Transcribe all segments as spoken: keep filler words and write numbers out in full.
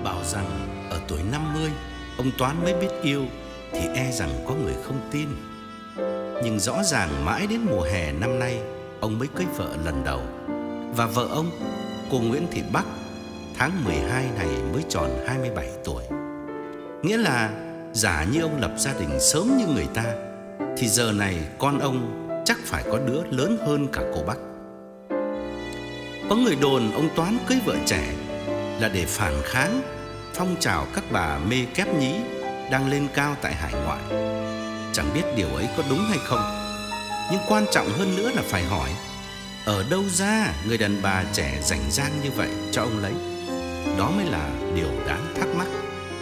Bảo rằng ở tuổi năm mươi ông Toán mới biết yêu thì e rằng có người không tin. Nhưng rõ ràng mãi đến mùa hè năm nay ông mới cưới vợ lần đầu. Và vợ ông, cô Nguyễn Thị Bắc, tháng mười hai này mới tròn hai mươi bảy tuổi. Nghĩa là giả như ông lập gia đình sớm như người ta thì giờ này con ông chắc phải có đứa lớn hơn cả cô Bắc. Có người đồn ông Toán cưới vợ trẻ là để phản kháng phong trào các bà mê kép nhí đang lên cao tại hải ngoại. Chẳng biết điều ấy có đúng hay không, nhưng quan trọng hơn nữa là phải hỏi ở đâu ra người đàn bà trẻ rảnh rang như vậy cho ông lấy. Đó mới là điều đáng thắc mắc.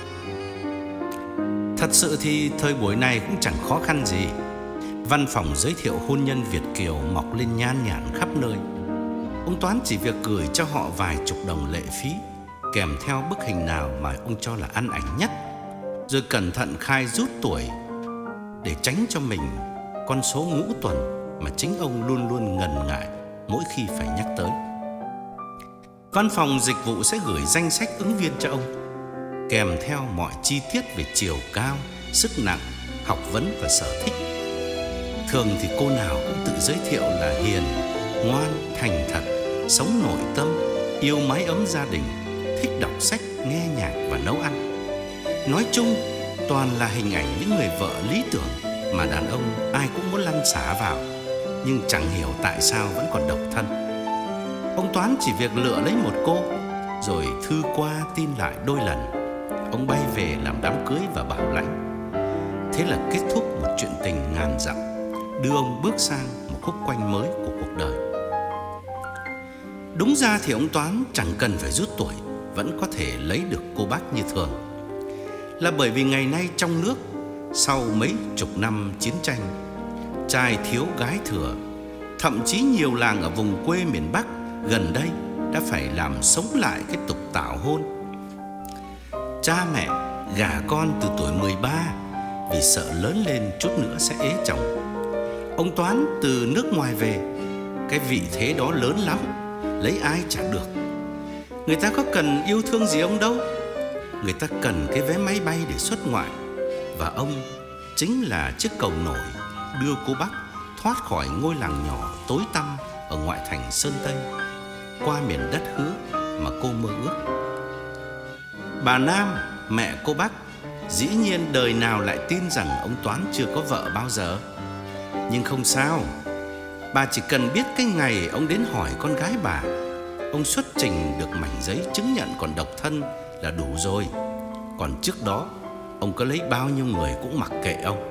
Thật sự thì thời buổi này cũng chẳng khó khăn gì. Văn phòng giới thiệu hôn nhân Việt kiều mọc lên nhan nhản khắp nơi. Ông Toán chỉ việc gửi cho họ vài chục đồng lệ phí, kèm theo bức hình nào mà ông cho là ăn ảnh nhất, rồi cẩn thận khai rút tuổi để tránh cho mình con số ngũ tuần mà chính ông luôn luôn ngần ngại mỗi khi phải nhắc tới. Văn phòng dịch vụ sẽ gửi danh sách ứng viên cho ông, kèm theo mọi chi tiết về chiều cao, sức nặng, học vấn và sở thích. Thường thì cô nào cũng tự giới thiệu là hiền, ngoan, thành thật, sống nội tâm, yêu mái ấm gia đình, thích đọc sách, nghe nhạc và nấu ăn. Nói chung toàn là hình ảnh những người vợ lý tưởng mà đàn ông ai cũng muốn lăn xả vào, nhưng chẳng hiểu tại sao vẫn còn độc thân. Ông Toán chỉ việc lựa lấy một cô, rồi thư qua tin lại đôi lần. Ông bay về làm đám cưới và bảo lãnh. Thế là kết thúc một chuyện tình ngàn dặm, đưa ông bước sang một khúc quanh mới của cuộc đời. Đúng ra thì ông Toán chẳng cần phải rút tuổi, vẫn có thể lấy được cô bác như thường. Là bởi vì ngày nay trong nước, sau mấy chục năm chiến tranh, trai thiếu gái thừa, thậm chí nhiều làng ở vùng quê miền Bắc gần đây đã phải làm sống lại cái tục tảo hôn. Cha mẹ gả con từ tuổi mười ba vì sợ lớn lên chút nữa sẽ ế chồng. Ông Toán từ nước ngoài về, cái vị thế đó lớn lắm, lấy ai chả được. Người ta có cần yêu thương gì ông đâu, người ta cần cái vé máy bay để xuất ngoại. Và ông chính là chiếc cầu nổi đưa cô Bắc thoát khỏi ngôi làng nhỏ tối tăm ở ngoại thành Sơn Tây, qua miền đất hứa mà cô mơ ước. Bà Nam, mẹ cô Bắc, dĩ nhiên đời nào lại tin rằng ông Toán chưa có vợ bao giờ. Nhưng không sao, bà chỉ cần biết cái ngày ông đến hỏi con gái bà, ông xuất trình được mảnh giấy chứng nhận còn độc thân là đủ rồi. Còn trước đó ông có lấy bao nhiêu người cũng mặc kệ ông.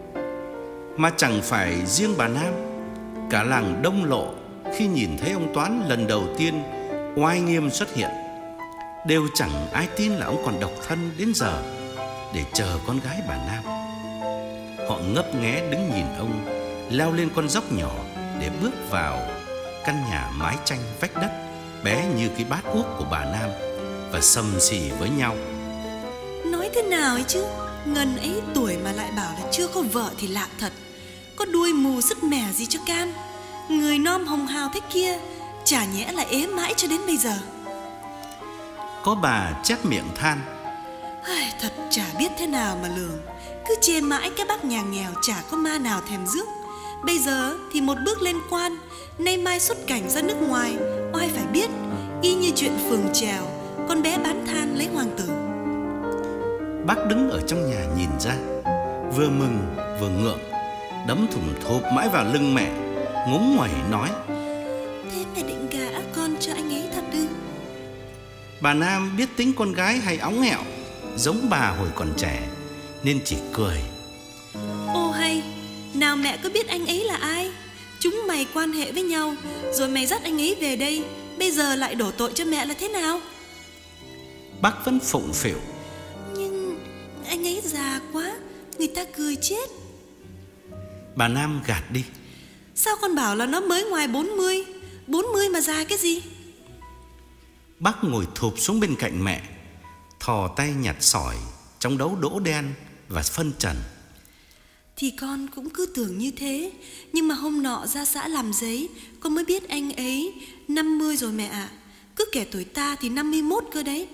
Mà chẳng phải riêng bà Nam, cả làng Đông Lộ khi nhìn thấy ông Toán lần đầu tiên oai nghiêm xuất hiện, đều chẳng ai tin là ông còn độc thân đến giờ để chờ con gái bà Nam. Họ ngấp nghé đứng nhìn ông leo lên con dốc nhỏ để bước vào căn nhà mái tranh vách đất bé như cái bát úp của bà Nam và sầm xì với nhau. Nói thế nào ấy chứ, ngần ấy tuổi mà lại bảo là chưa có vợ thì lạ thật. Có đuôi mù sứt mẻ gì cho cam. Người non hồng hào thế kia, chả nhẽ là ế mãi cho đến bây giờ. Có bà chép miệng than: Ai, thật chả biết thế nào mà lường. Cứ chê mãi cái bác nhà nghèo chả có ma nào thèm rước. Bây giờ thì một bước lên quan, nay mai xuất cảnh ra nước ngoài, oai phải biết. Y như chuyện phường trèo, con bé bán than lấy hoàng tử. Bác đứng ở trong nhà nhìn ra, vừa mừng vừa ngượng, đấm thùng thộp mãi vào lưng mẹ, ngúng nguẩy nói: Thế mẹ định gả con cho anh ấy thật ư? Bà Nam biết tính con gái hay óng nghẹo, giống bà hồi còn trẻ, nên chỉ cười: Ô hay, nào mẹ có biết anh ấy là ai? Chúng mày quan hệ với nhau, rồi mày dắt anh ấy về đây, bây giờ lại đổ tội cho mẹ là thế nào? Bác vẫn phụng phịu: Nhưng anh ấy già quá, người ta cười chết. Bà Nam gạt đi: Sao con bảo là nó mới ngoài bốn mươi? Bốn mươi mà già cái gì? Bác ngồi thụp xuống bên cạnh mẹ, thò tay nhặt sỏi trong đấu đỗ đen và phân trần. Thì con cũng cứ tưởng như thế, nhưng mà hôm nọ ra xã làm giấy, con mới biết anh ấy năm mươi rồi mẹ ạ. Cứ kể tuổi ta thì năm mươi mốt cơ đấy.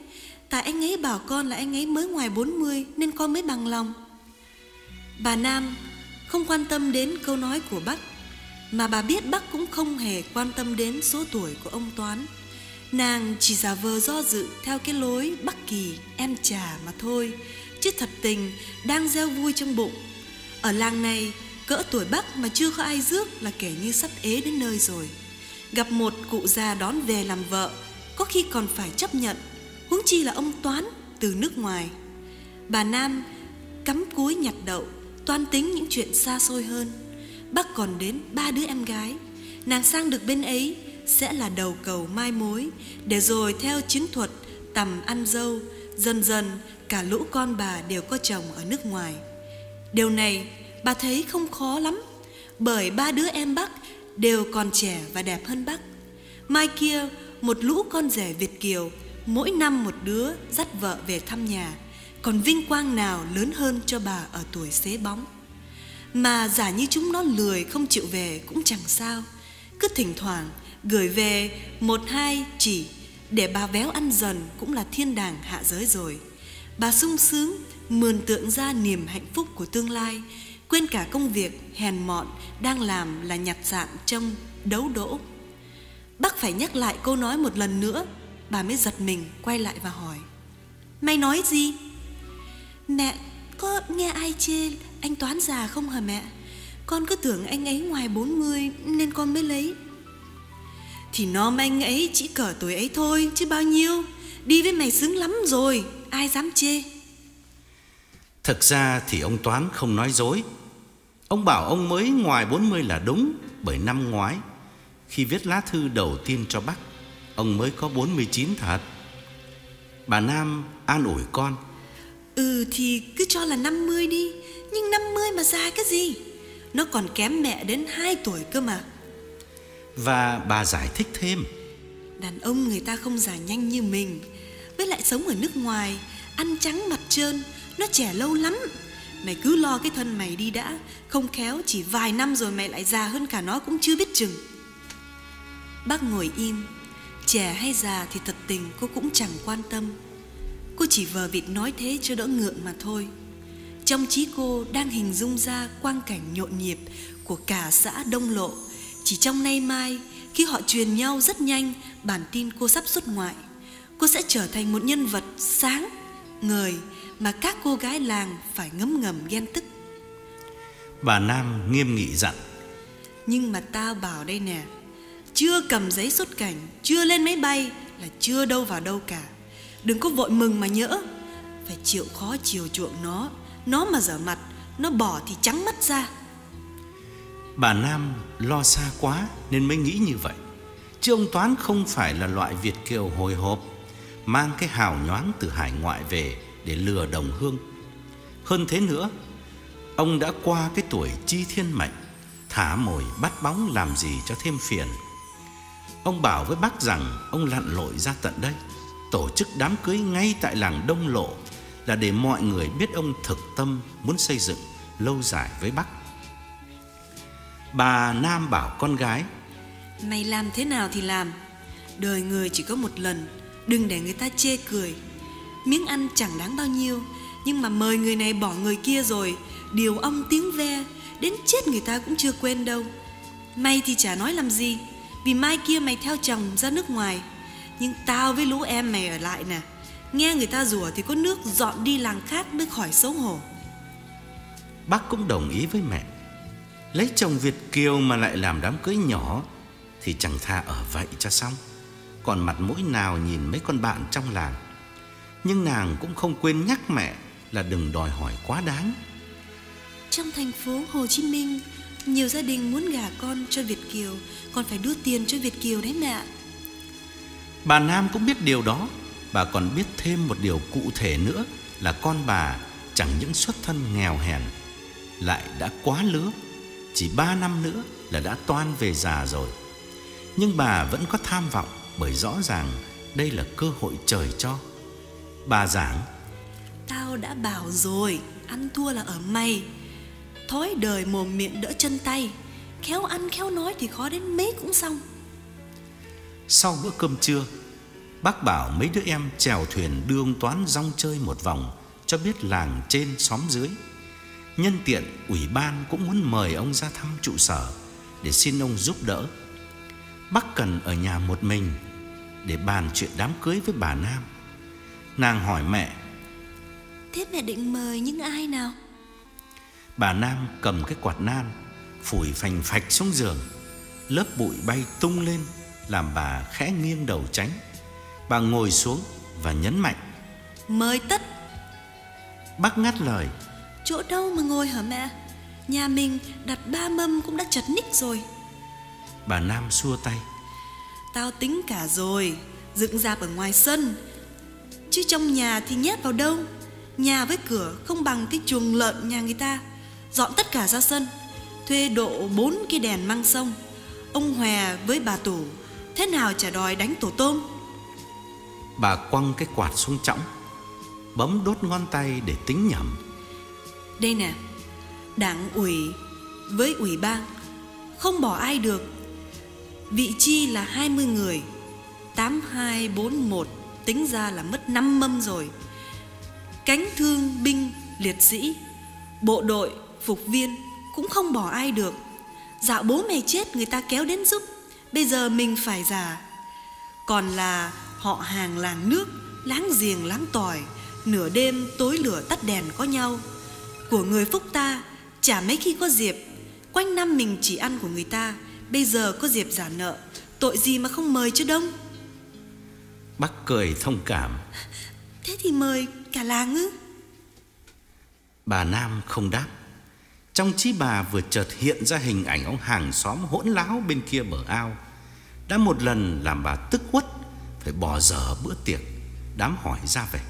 Tại anh ấy bảo con là anh ấy mới ngoài bốn mươi nên con mới bằng lòng. Bà Nam không quan tâm đến câu nói của bác, mà bà biết bác cũng không hề quan tâm đến số tuổi của ông Toán. Nàng chỉ giả vờ do dự theo cái lối Bắc Kỳ em chà mà thôi, chứ thật tình đang gieo vui trong bụng. Ở làng này, cỡ tuổi bác mà chưa có ai rước là kể như sắp ế đến nơi rồi. Gặp một cụ già đón về làm vợ, có khi còn phải chấp nhận, huống chi là ông Toán từ nước ngoài. Bà Nam cắm cúi nhặt đậu, toan tính những chuyện xa xôi hơn. Bác còn đến ba đứa em gái, nàng sang được bên ấy sẽ là đầu cầu mai mối, để rồi theo chiến thuật tầm ăn dâu, dần dần cả lũ con bà đều có chồng ở nước ngoài. Điều này bà thấy không khó lắm, bởi ba đứa em bác đều còn trẻ và đẹp hơn bác. Mai kia một lũ con rể Việt kiều, mỗi năm một đứa dắt vợ về thăm nhà, còn vinh quang nào lớn hơn cho bà ở tuổi xế bóng. Mà giả như chúng nó lười không chịu về cũng chẳng sao, cứ thỉnh thoảng gửi về một hai chỉ để bà véo ăn dần cũng là thiên đàng hạ giới rồi. Bà sung sướng mường tượng ra niềm hạnh phúc của tương lai, quên cả công việc hèn mọn đang làm là nhặt dạn trong đấu đỗ. Bác phải nhắc lại câu nói một lần nữa, bà mới giật mình quay lại và hỏi: Mày nói gì? Mẹ có nghe ai chê anh Toán già không hả mẹ? Con cứ tưởng anh ấy ngoài bốn mươi nên con mới lấy. Thì nó mà anh ấy chỉ cỡ tuổi ấy thôi chứ bao nhiêu. Đi với mày sướng lắm rồi, ai dám chê. Thực ra thì ông Toán không nói dối. Ông bảo ông mới ngoài bốn mươi là đúng, bởi năm ngoái khi viết lá thư đầu tiên cho bác, ông mới có bốn mươi chín thật. Bà Nam an ủi con: Ừ thì cứ cho là năm mươi đi, nhưng năm mươi mà già cái gì? Nó còn kém mẹ đến hai tuổi cơ mà. Và bà giải thích thêm: Đàn ông người ta không già nhanh như mình, với lại sống ở nước ngoài, ăn trắng mặt trơn, nó trẻ lâu lắm. Mày cứ lo cái thân mày đi đã, không khéo chỉ vài năm rồi mày lại già hơn cả nó cũng chưa biết chừng. Bác ngồi im, trẻ hay già thì thật tình cô cũng chẳng quan tâm. Cô chỉ vờ vịt nói thế cho đỡ ngượng mà thôi. Trong trí cô đang hình dung ra quang cảnh nhộn nhịp của cả xã Đông Lộ. Chỉ trong nay mai, khi họ truyền nhau rất nhanh bản tin cô sắp xuất ngoại, cô sẽ trở thành một nhân vật sáng ngời mà các cô gái làng phải ngấm ngầm ghen tức. Bà Nam nghiêm nghị dặn: Nhưng mà tao bảo đây nè, chưa cầm giấy xuất cảnh, chưa lên máy bay là chưa đâu vào đâu cả. Đừng có vội mừng mà nhỡ, phải chịu khó chiều chuộng nó. Nó mà dở mặt, nó bỏ thì trắng mắt ra. Bà Nam lo xa quá nên mới nghĩ như vậy, chứ ông Toán không phải là loại Việt kiều hồi hộp mang cái hào nhoáng từ hải ngoại về để lừa đồng hương. Hơn thế nữa, ông đã qua cái tuổi chi thiên mệnh, thả mồi bắt bóng làm gì cho thêm phiền. Ông bảo với bác rằng ông lặn lội ra tận đây, tổ chức đám cưới ngay tại làng Đông Lộ là để mọi người biết ông thực tâm muốn xây dựng lâu dài với bác. Bà Nam bảo con gái: Mày làm thế nào thì làm, đời người chỉ có một lần, đừng để người ta chê cười. Miếng ăn chẳng đáng bao nhiêu, nhưng mà mời người này bỏ người kia rồi, điều ong tiếng ve, đến chết người ta cũng chưa quên đâu. Mày thì chả nói làm gì, vì mai kia mày theo chồng ra nước ngoài. Nhưng tao với lũ em mày ở lại nè, nghe người ta rủa thì có nước dọn đi làng khác mới khỏi xấu hổ. Bác cũng đồng ý với mẹ. Lấy chồng Việt kiều mà lại làm đám cưới nhỏ thì chẳng thà ở vậy cho xong, còn mặt mũi nào nhìn mấy con bạn trong làng. Nhưng nàng cũng không quên nhắc mẹ là đừng đòi hỏi quá đáng. Trong thành phố Hồ Chí Minh, nhiều gia đình muốn gả con cho Việt kiều còn phải đưa tiền cho Việt kiều đấy mẹ. Bà Nam cũng biết điều đó. Bà còn biết thêm một điều cụ thể nữa là con bà chẳng những xuất thân nghèo hèn, lại đã quá lứa, chỉ ba năm nữa là đã toan về già rồi. Nhưng bà vẫn có tham vọng, bởi rõ ràng đây là cơ hội trời cho. Bà giảng: Tao đã bảo rồi, ăn thua là ở mày. Thói đời mồm miệng đỡ chân tay, khéo ăn khéo nói thì khó đến mấy cũng xong. Sau bữa cơm trưa, Bác bảo mấy đứa em chèo thuyền đưa ông Toán rong chơi một vòng, cho biết làng trên xóm dưới. Nhân tiện ủy ban cũng muốn mời ông ra thăm trụ sở để xin ông giúp đỡ. Bác cần ở nhà một mình để bàn chuyện đám cưới với bà Nam. Nàng hỏi mẹ: Thế mẹ định mời những ai nào? Bà Nam cầm cái quạt nan phủi phành phạch xuống giường. Lớp bụi bay tung lên làm bà khẽ nghiêng đầu tránh. Bà ngồi xuống và nhấn mạnh: Mời tất. Bác ngắt lời: Chỗ đâu mà ngồi hả mẹ? Nhà mình đặt ba mâm cũng đã chật ních rồi. Bà Nam xua tay: Tao tính cả rồi, dựng rạp ở ngoài sân, chứ trong nhà thì nhét vào đâu. Nhà với cửa không bằng cái chuồng lợn nhà người ta. Dọn tất cả ra sân, thuê độ bốn cái đèn măng sông. Ông Hòe với bà Tủ thế nào chả đòi đánh tổ tôm. Bà quăng cái quạt xuống chõng, bấm đốt ngón tay để tính nhẩm. Đây nè, đảng ủy với ủy ban không bỏ ai được. Vị chi là hai mươi người, tám hai bốn một tính ra là mất năm mâm rồi. Cánh thương binh liệt sĩ, bộ đội, phục viên cũng không bỏ ai được. Dạo bố mẹ chết người ta kéo đến giúp, bây giờ mình phải giả. Còn là họ hàng làng nước, láng giềng láng tỏi, nửa đêm tối lửa tắt đèn có nhau. Của người Phúc ta chả mấy khi có dịp. Quanh năm mình chỉ ăn của người ta, bây giờ có dịp giả nợ, tội gì mà không mời cho đông. Bác cười thông cảm: Thế thì mời cả làng ư? Bà Nam không đáp. Trong trí bà vừa chợt hiện ra hình ảnh ông hàng xóm hỗn láo bên kia bờ ao, đã một lần làm bà tức uất phải bỏ dở bữa tiệc, đám hỏi ra về.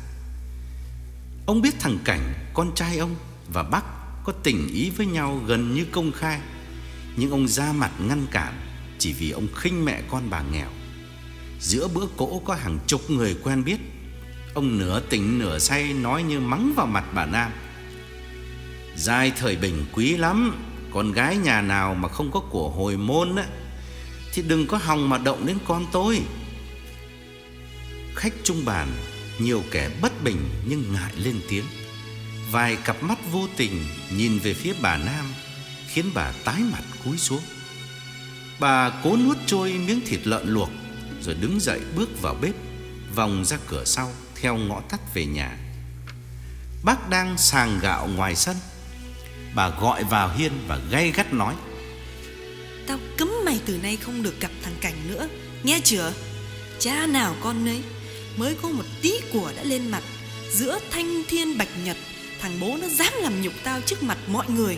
Ông biết thằng Cảnh, con trai ông, và bác có tình ý với nhau gần như công khai, nhưng ông ra mặt ngăn cản chỉ vì ông khinh mẹ con bà nghèo. Giữa bữa cỗ có hàng chục người quen biết, ông nửa tỉnh nửa say nói như mắng vào mặt bà Nam: Giai thời bình quý lắm, con gái nhà nào mà không có của hồi môn á, thì đừng có hòng mà động đến con tôi. Khách chung bàn nhiều kẻ bất bình nhưng ngại lên tiếng. Vài cặp mắt vô tình nhìn về phía bà Nam khiến bà tái mặt cúi xuống. Bà cố nuốt trôi miếng thịt lợn luộc rồi đứng dậy bước vào bếp, vòng ra cửa sau theo ngõ tắt về nhà. Bác đang sàng gạo ngoài sân. Bà gọi vào hiên và gay gắt nói: Tao cấm mày từ nay không được gặp thằng Cảnh nữa, nghe chưa? Cha nào con nấy, mới có một tí của đã lên mặt. Giữa thanh thiên bạch nhật, thằng bố nó dám làm nhục tao trước mặt mọi người.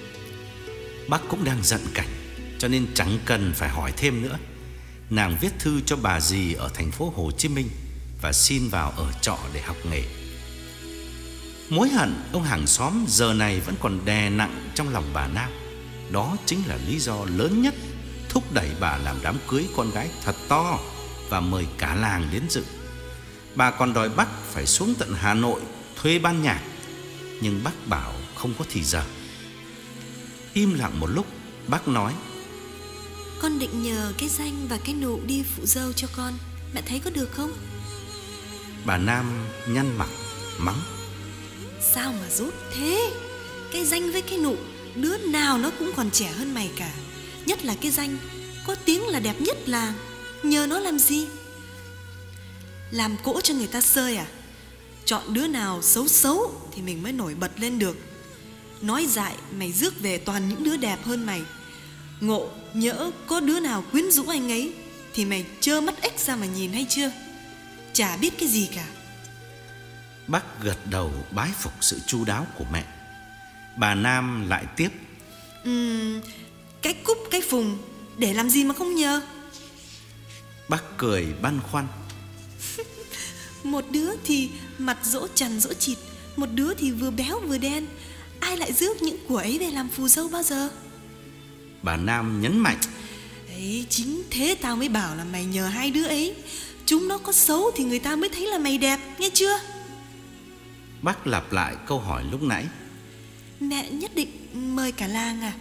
Bác cũng đang giận Cảnh, cho nên chẳng cần phải hỏi thêm nữa. Nàng viết thư cho bà dì ở thành phố Hồ Chí Minh và xin vào ở trọ để học nghề. Mối hận ông hàng xóm giờ này vẫn còn đè nặng trong lòng bà Nam. Đó chính là lý do lớn nhất thúc đẩy bà làm đám cưới con gái thật to và mời cả làng đến dự. Bà còn đòi bác phải xuống tận Hà Nội thuê ban nhạc, nhưng bác bảo không có thì giờ. Im lặng một lúc, bác nói: Con định nhờ cái Danh và cái Nụ đi phụ dâu cho con, mẹ thấy có được không? Bà Nam nhăn mặt mắng: Sao mà rút thế? Cái Danh với cái Nụ, đứa nào nó cũng còn trẻ hơn mày cả. Nhất là cái Danh, có tiếng là đẹp nhất làng. Nhờ nó làm gì? Làm cỗ cho người ta sơi à? Chọn đứa nào xấu xấu thì mình mới nổi bật lên được. Nói dại mày rước về toàn những đứa đẹp hơn mày. Ngộ nhỡ có đứa nào quyến rũ anh ấy thì mày trơ mắt ếch ra mà nhìn hay chưa? Chả biết cái gì cả. Bác gật đầu bái phục sự chu đáo của mẹ. Bà Nam lại tiếp: uhm, Cái Cúc cái Phùng để làm gì mà không nhờ? Bác cười băn khoăn: Một đứa thì mặt dỗ chằn dỗ chịt, một đứa thì vừa béo vừa đen. Ai lại rước những của ấy về làm phù dâu bao giờ? Bà Nam nhấn mạnh: Ấy, chính thế tao mới bảo là mày nhờ hai đứa ấy. Chúng nó có xấu thì người ta mới thấy là mày đẹp, nghe chưa? Bác lặp lại câu hỏi lúc nãy: Mẹ nhất định mời cả làng à?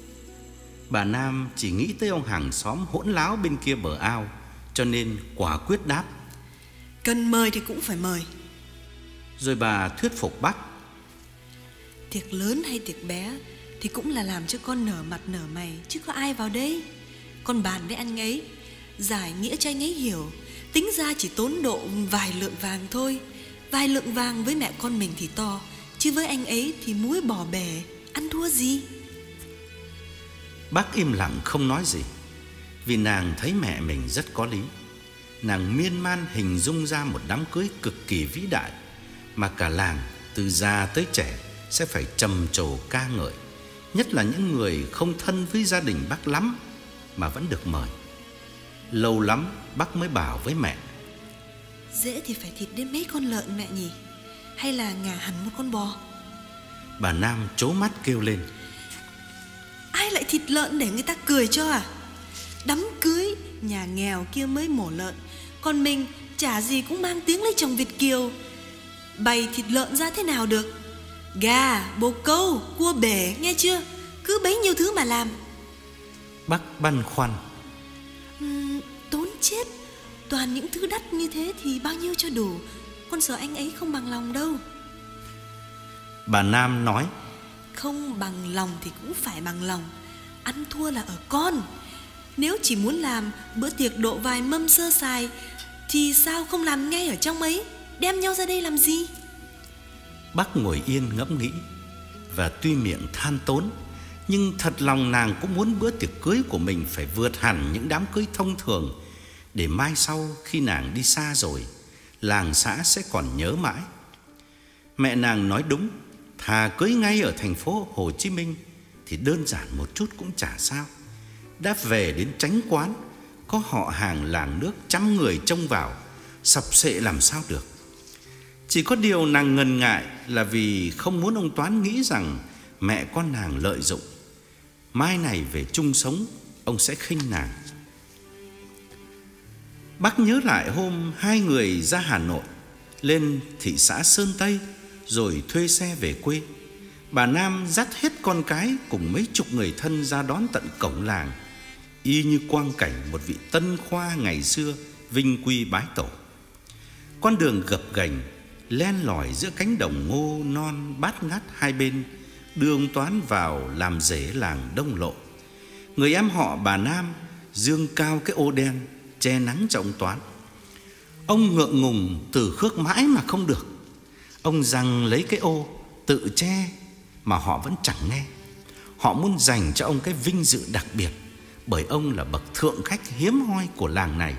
Bà Nam chỉ nghĩ tới ông hàng xóm hỗn láo bên kia bờ ao, cho nên quả quyết đáp: Cần mời thì cũng phải mời. Rồi bà thuyết phục bác. Tiệc lớn hay tiệc bé thì cũng là làm cho con nở mặt nở mày, chứ có ai vào đây. Con bàn với anh ấy, giải nghĩa cho anh ấy hiểu. Tính ra chỉ tốn độ vài lượng vàng thôi. Vài lượng vàng với mẹ con mình thì to, chứ với anh ấy thì muối bỏ bể, ăn thua gì. Bác im lặng không nói gì, vì nàng thấy mẹ mình rất có lý. Nàng miên man hình dung ra một đám cưới cực kỳ vĩ đại, mà cả làng từ già tới trẻ sẽ phải trầm trồ ca ngợi. Nhất là những người không thân với gia đình bác lắm mà vẫn được mời. Lâu lắm bác mới bảo với mẹ: Dễ thì phải thịt đến mấy con lợn mẹ nhỉ? Hay là ngả hẳn một con bò? Bà Nam trố mắt kêu lên: Ai lại thịt lợn để người ta cười cho à? Đám cưới nhà nghèo kia mới mổ lợn, còn mình chả gì cũng mang tiếng lấy chồng Việt kiều. Bày thịt lợn ra thế nào được? Gà, bồ câu, cua bể, nghe chưa? Cứ bấy nhiêu thứ mà làm. Bác băn khoăn: uhm, Tốn chết. Toàn những thứ đắt như thế thì bao nhiêu cho đủ? Con sợ anh ấy không bằng lòng đâu. Bà Nam nói: Không bằng lòng thì cũng phải bằng lòng. Ăn thua là ở con. Nếu chỉ muốn làm bữa tiệc độ vài mâm sơ sài thì sao không làm ngay ở trong ấy? Đem nhau ra đây làm gì? Bác ngồi yên ngẫm nghĩ, và tuy miệng than tốn, nhưng thật lòng nàng cũng muốn bữa tiệc cưới của mình phải vượt hẳn những đám cưới thông thường, để mai sau khi nàng đi xa rồi, làng xã sẽ còn nhớ mãi. Mẹ nàng nói đúng, thà cưới ngay ở thành phố Hồ Chí Minh thì đơn giản một chút cũng chả sao. Đã về đến chánh quán, có họ hàng làng nước trăm người trông vào, sập sệ làm sao được. Chỉ có điều nàng ngần ngại là vì không muốn ông Toán nghĩ rằng mẹ con nàng lợi dụng. Mai này về chung sống, ông sẽ khinh nàng. Bác nhớ lại hôm hai người ra Hà Nội, lên thị xã Sơn Tây, rồi thuê xe về quê. Bà Nam dắt hết con cái cùng mấy chục người thân ra đón tận cổng làng, y như quang cảnh một vị tân khoa ngày xưa vinh quy bái tổ. Con đường gập ghềnh len lỏi giữa cánh đồng ngô non bát ngát hai bên, đưa ông Toán vào làm rể làng Đông Lộ. Người em họ bà Nam dương cao cái ô đen che nắng cho ông Toán. Ông ngượng ngùng từ khước mãi mà không được. Ông giằng lấy cái ô tự che mà họ vẫn chẳng nghe. Họ muốn dành cho ông cái vinh dự đặc biệt, bởi ông là bậc thượng khách hiếm hoi của làng này,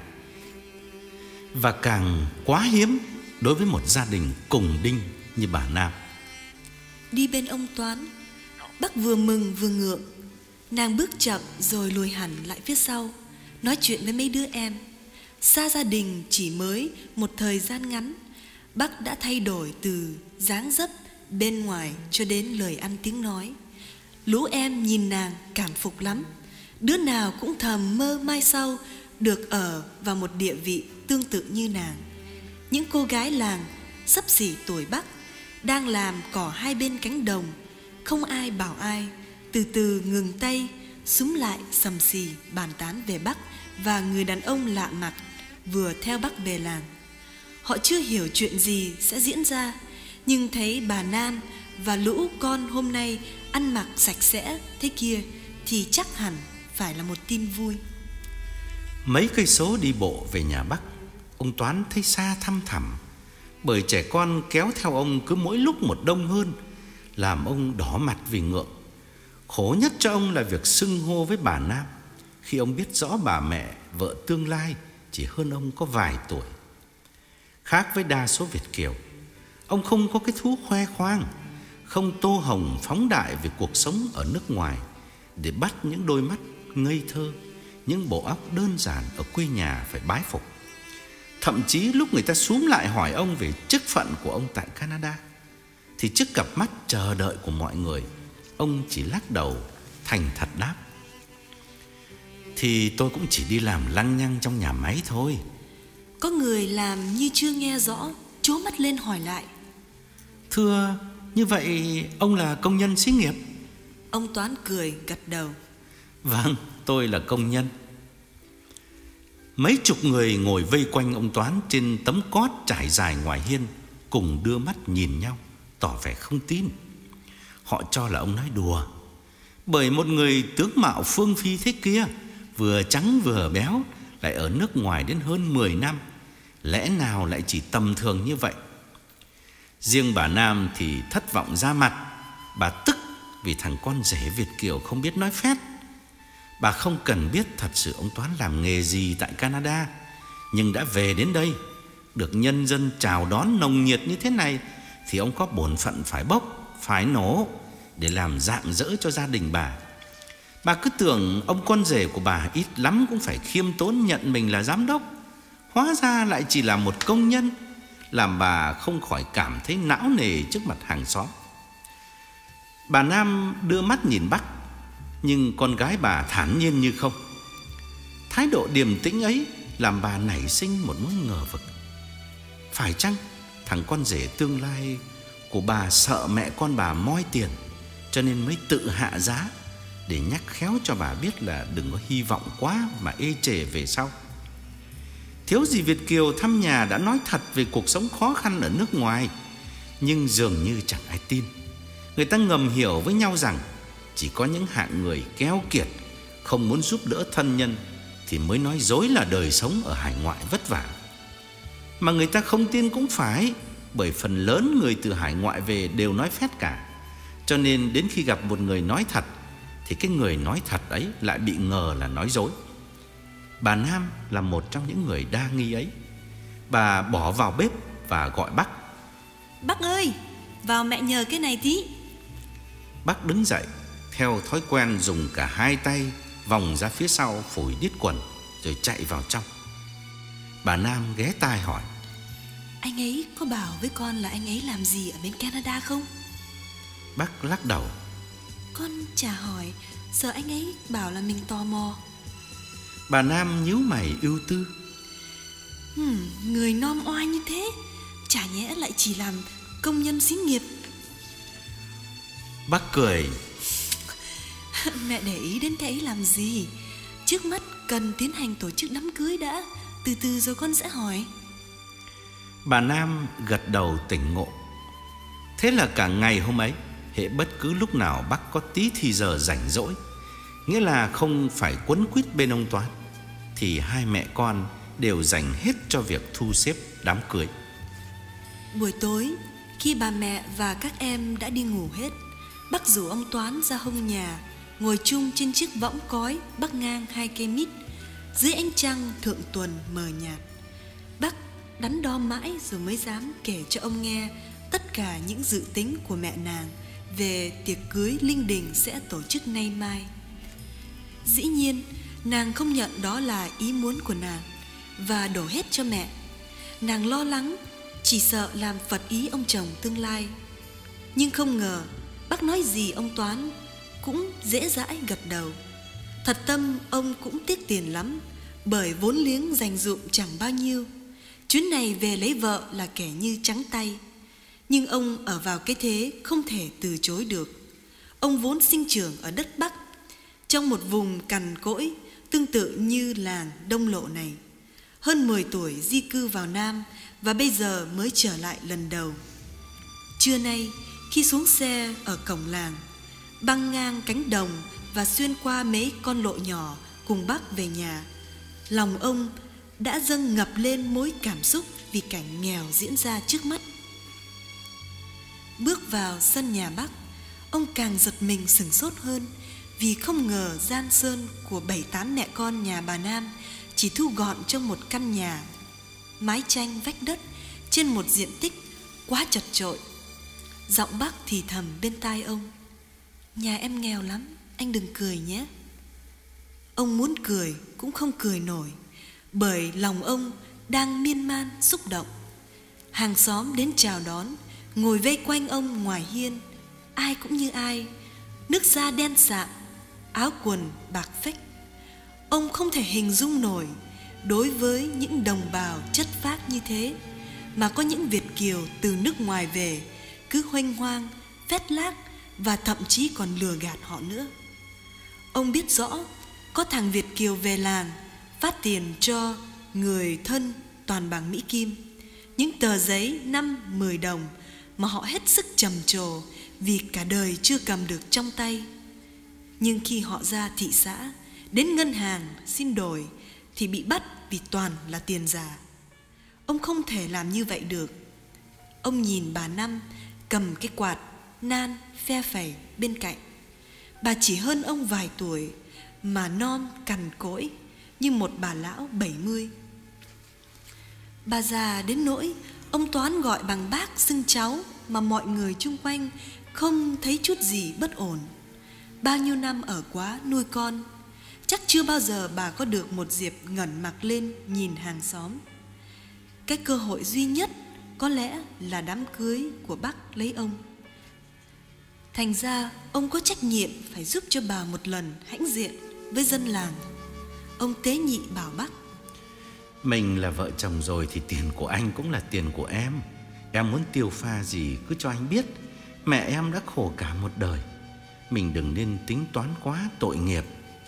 và càng quá hiếm đối với một gia đình cùng đinh như bà Nam. Đi bên ông Toán, bác vừa mừng vừa ngượng. Nàng bước chậm rồi lùi hẳn lại phía sau, nói chuyện với mấy đứa em. Xa gia đình chỉ mới một thời gian ngắn, bác đã thay đổi từ dáng dấp bên ngoài cho đến lời ăn tiếng nói. Lũ em nhìn nàng cảm phục lắm. Đứa nào cũng thầm mơ mai sau được ở vào một địa vị tương tự như nàng. Những cô gái làng xấp xỉ tuổi bác đang làm cỏ hai bên cánh đồng, không ai bảo ai, từ từ ngừng tay, xúm lại sầm xì bàn tán về bác và người đàn ông lạ mặt vừa theo bác về làng. Họ chưa hiểu chuyện gì sẽ diễn ra, nhưng thấy bà Nam và lũ con hôm nay ăn mặc sạch sẽ thế kia thì chắc hẳn phải là một tin vui. Mấy cây số đi bộ về nhà Bắc, ông Toán thấy xa thăm thẳm, bởi trẻ con kéo theo ông cứ mỗi lúc một đông hơn, làm ông đỏ mặt vì ngượng. Khổ nhất cho ông là việc xưng hô với bà Nam, khi ông biết rõ bà mẹ vợ tương lai chỉ hơn ông có vài tuổi. Khác với đa số Việt kiều, ông không có cái thú khoe khoang, không tô hồng phóng đại về cuộc sống ở nước ngoài để bắt những đôi mắt ngây thơ, những bộ óc đơn giản ở quê nhà phải bái phục. Thậm chí lúc người ta xúm lại hỏi ông về chức phận của ông tại Canada, thì trước cặp mắt chờ đợi của mọi người, ông chỉ lắc đầu thành thật đáp: Thì tôi cũng chỉ đi làm lăng nhăng trong nhà máy thôi. Có người làm như chưa nghe rõ, trố mắt lên hỏi lại: Thưa, như vậy ông là công nhân xí nghiệp? Ông Toán cười gật đầu: Vâng, tôi là công nhân. Mấy chục người ngồi vây quanh ông Toán trên tấm cót trải dài ngoài hiên, cùng đưa mắt nhìn nhau, tỏ vẻ không tin. Họ cho là ông nói đùa, bởi một người tướng mạo phương phi thế kia, vừa trắng vừa béo, lại ở nước ngoài đến hơn mười năm, lẽ nào lại chỉ tầm thường như vậy. Riêng bà Nam thì thất vọng ra mặt. Bà tức vì thằng con rể Việt kiều không biết nói phét. Bà không cần biết thật sự ông Toán làm nghề gì tại Canada, nhưng đã về đến đây, được nhân dân chào đón nồng nhiệt như thế này, thì ông có bổn phận phải bốc, phải nổ, để làm rạng rỡ cho gia đình bà. Bà cứ tưởng ông con rể của bà ít lắm cũng phải khiêm tốn nhận mình là giám đốc, hóa ra lại chỉ là một công nhân, làm bà không khỏi cảm thấy não nề trước mặt hàng xóm. Bà Nam đưa mắt nhìn Bắc, nhưng con gái bà thản nhiên như không. Thái độ điềm tĩnh ấy làm bà nảy sinh một nỗi ngờ vực. Phải chăng thằng con rể tương lai của bà sợ mẹ con bà moi tiền, cho nên mới tự hạ giá, để nhắc khéo cho bà biết là đừng có hy vọng quá mà ê chề về sau. Thiếu gì Việt kiều thăm nhà đã nói thật về cuộc sống khó khăn ở nước ngoài, nhưng dường như chẳng ai tin. Người ta ngầm hiểu với nhau rằng chỉ có những hạng người keo kiệt, không muốn giúp đỡ thân nhân, thì mới nói dối là đời sống ở hải ngoại vất vả. Mà người ta không tin cũng phải, bởi phần lớn người từ hải ngoại về đều nói phét cả. Cho nên đến khi gặp một người nói thật, thì cái người nói thật ấy lại bị ngờ là nói dối. Bà Nam là một trong những người đa nghi ấy. Bà bỏ vào bếp và gọi Bắc. Bác ơi, vào mẹ nhờ cái này tí. Bắc đứng dậy, theo thói quen dùng cả hai tay vòng ra phía sau phủi đít quần, rồi chạy vào trong. Bà Nam ghé tai hỏi: Anh ấy có bảo với con là anh ấy làm gì ở bên Canada không? Bắc lắc đầu: Con chả hỏi, sợ anh ấy bảo là mình tò mò. Bà Nam nhíu mày ưu tư. hmm, Người non oai như thế, chả nhẽ lại chỉ làm công nhân xí nghiệp. Bác cười: Mẹ để ý đến cái ấy làm gì? Trước mắt cần tiến hành tổ chức đám cưới đã, từ từ rồi con sẽ hỏi. Bà Nam gật đầu tỉnh ngộ. Thế là cả ngày hôm ấy, hễ bất cứ lúc nào bác có tí thì giờ rảnh rỗi, nghĩa là không phải quấn quýt bên ông Toán, thì hai mẹ con đều dành hết cho việc thu xếp đám cưới. Buổi tối, khi bà mẹ và các em đã đi ngủ hết, bác rủ ông Toán ra hông nhà, ngồi chung trên chiếc võng cói bắc ngang hai cây mít, dưới ánh trăng thượng tuần mờ nhạt. Bác đắn đo mãi rồi mới dám kể cho ông nghe tất cả những dự tính của mẹ nàng về tiệc cưới linh đình sẽ tổ chức nay mai. Dĩ nhiên, nàng không nhận đó là ý muốn của nàng và đổ hết cho mẹ. Nàng lo lắng, chỉ sợ làm phật ý ông chồng tương lai. Nhưng không ngờ, bác nói gì ông Toán cũng dễ dãi gật đầu. Thật tâm ông cũng tiếc tiền lắm, bởi vốn liếng dành dụm chẳng bao nhiêu. Chuyến này về lấy vợ là kẻ như trắng tay. Nhưng ông ở vào cái thế không thể từ chối được. Ông vốn sinh trưởng ở đất Bắc, trong một vùng cằn cỗi tương tự như làng Đông Lộ này. Hơn mười tuổi di cư vào Nam và bây giờ mới trở lại lần đầu. Trưa nay, khi xuống xe ở cổng làng, băng ngang cánh đồng và xuyên qua mấy con lộ nhỏ cùng bác về nhà, lòng ông đã dâng ngập lên mối cảm xúc vì cảnh nghèo diễn ra trước mắt. Bước vào sân nhà bác, ông càng giật mình sửng sốt hơn, vì không ngờ gian sơn của bảy tám mẹ con nhà bà Nam chỉ thu gọn trong một căn nhà mái tranh vách đất trên một diện tích quá chật chội. Giọng bác thì thầm bên tai ông: Nhà em nghèo lắm, anh đừng cười nhé. Ông muốn cười cũng không cười nổi, bởi lòng ông đang miên man xúc động. Hàng xóm đến chào đón, ngồi vây quanh ông ngoài hiên, ai cũng như ai, nước da đen sạm, áo quần bạc phách. Ông không thể hình dung nổi, đối với những đồng bào chất phác như thế, mà có những Việt kiều từ nước ngoài về cứ hoanh hoang, phét lác và thậm chí còn lừa gạt họ nữa. Ông biết rõ, có thằng Việt kiều về làng phát tiền cho người thân toàn bằng Mỹ Kim. Những tờ giấy năm, mười đồng mà họ hết sức trầm trồ vì cả đời chưa cầm được trong tay. Nhưng khi họ ra thị xã, đến ngân hàng xin đổi thì bị bắt vì toàn là tiền giả. Ông không thể làm như vậy được. Ông nhìn bà Năm cầm cái quạt nan phe phẩy bên cạnh. Bà chỉ hơn ông vài tuổi mà non cằn cỗi như một bà lão bảy mươi. Bà già đến nỗi ông Toán gọi bằng bác xưng cháu mà mọi người chung quanh không thấy chút gì bất ổn. Bao nhiêu năm ở quá nuôi con, chắc chưa bao giờ bà có được một dịp ngẩng mặt lên nhìn hàng xóm. Cái cơ hội duy nhất có lẽ là đám cưới của bác lấy ông. Thành ra ông có trách nhiệm phải giúp cho bà một lần hãnh diện với dân làng. Ông tế nhị bảo bác: Mình là vợ chồng rồi thì tiền của anh cũng là tiền của em. Em muốn tiêu pha gì cứ cho anh biết. Mẹ em đã khổ cả một đời. Mình đừng nên tính toán quá tội nghiệp.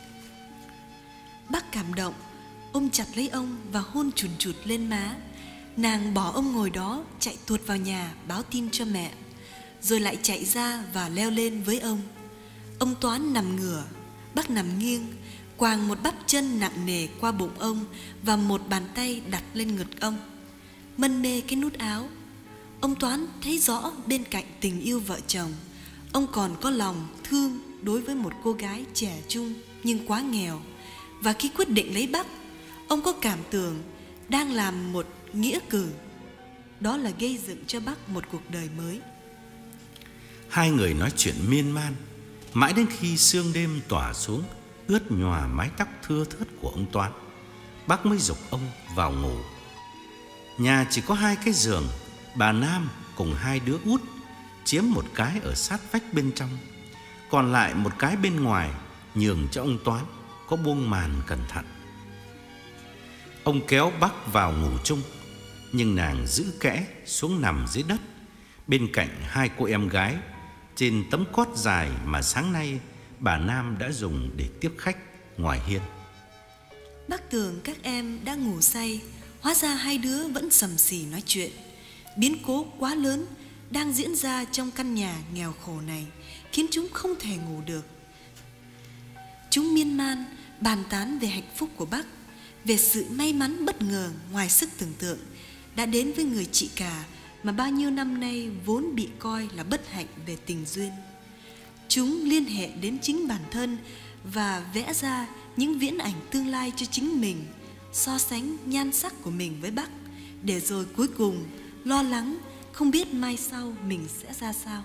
Bác cảm động, ôm chặt lấy ông và hôn chùn chụt lên má. Nàng bỏ ông ngồi đó, chạy tuột vào nhà báo tin cho mẹ, rồi lại chạy ra và leo lên với ông. Ông Toán nằm ngửa, bác nằm nghiêng, quàng một bắp chân nặng nề qua bụng ông và một bàn tay đặt lên ngực ông. Mân mê cái nút áo, ông Toán thấy rõ bên cạnh tình yêu vợ chồng, ông còn có lòng thương đối với một cô gái trẻ trung nhưng quá nghèo. Và khi quyết định lấy bác, ông có cảm tưởng đang làm một nghĩa cử, đó là gây dựng cho bác một cuộc đời mới. Hai người nói chuyện miên man mãi đến khi sương đêm tỏa xuống, ướt nhòa mái tóc thưa thớt của ông Toán. Bác mới giục ông vào ngủ. Nhà chỉ có hai cái giường. Bà Nam cùng hai đứa út chiếm một cái ở sát vách bên trong, còn lại một cái bên ngoài nhường cho ông Toán có buông màn cẩn thận. Ông kéo bác vào ngủ chung, nhưng nàng giữ kẽ xuống nằm dưới đất bên cạnh hai cô em gái trên tấm cót dài mà sáng nay bà Nam đã dùng để tiếp khách ngoài hiên. Bác tưởng các em đã ngủ say, hóa ra hai đứa vẫn sầm xì nói chuyện. Biến cố quá lớn đang diễn ra trong căn nhà nghèo khổ này khiến chúng không thể ngủ được. Chúng miên man bàn tán về hạnh phúc của bác, về sự may mắn bất ngờ ngoài sức tưởng tượng đã đến với người chị cả mà bao nhiêu năm nay vốn bị coi là bất hạnh về tình duyên. Chúng liên hệ đến chính bản thân và vẽ ra những viễn ảnh tương lai cho chính mình, so sánh nhan sắc của mình với bác, để rồi cuối cùng lo lắng không biết mai sau mình sẽ ra sao.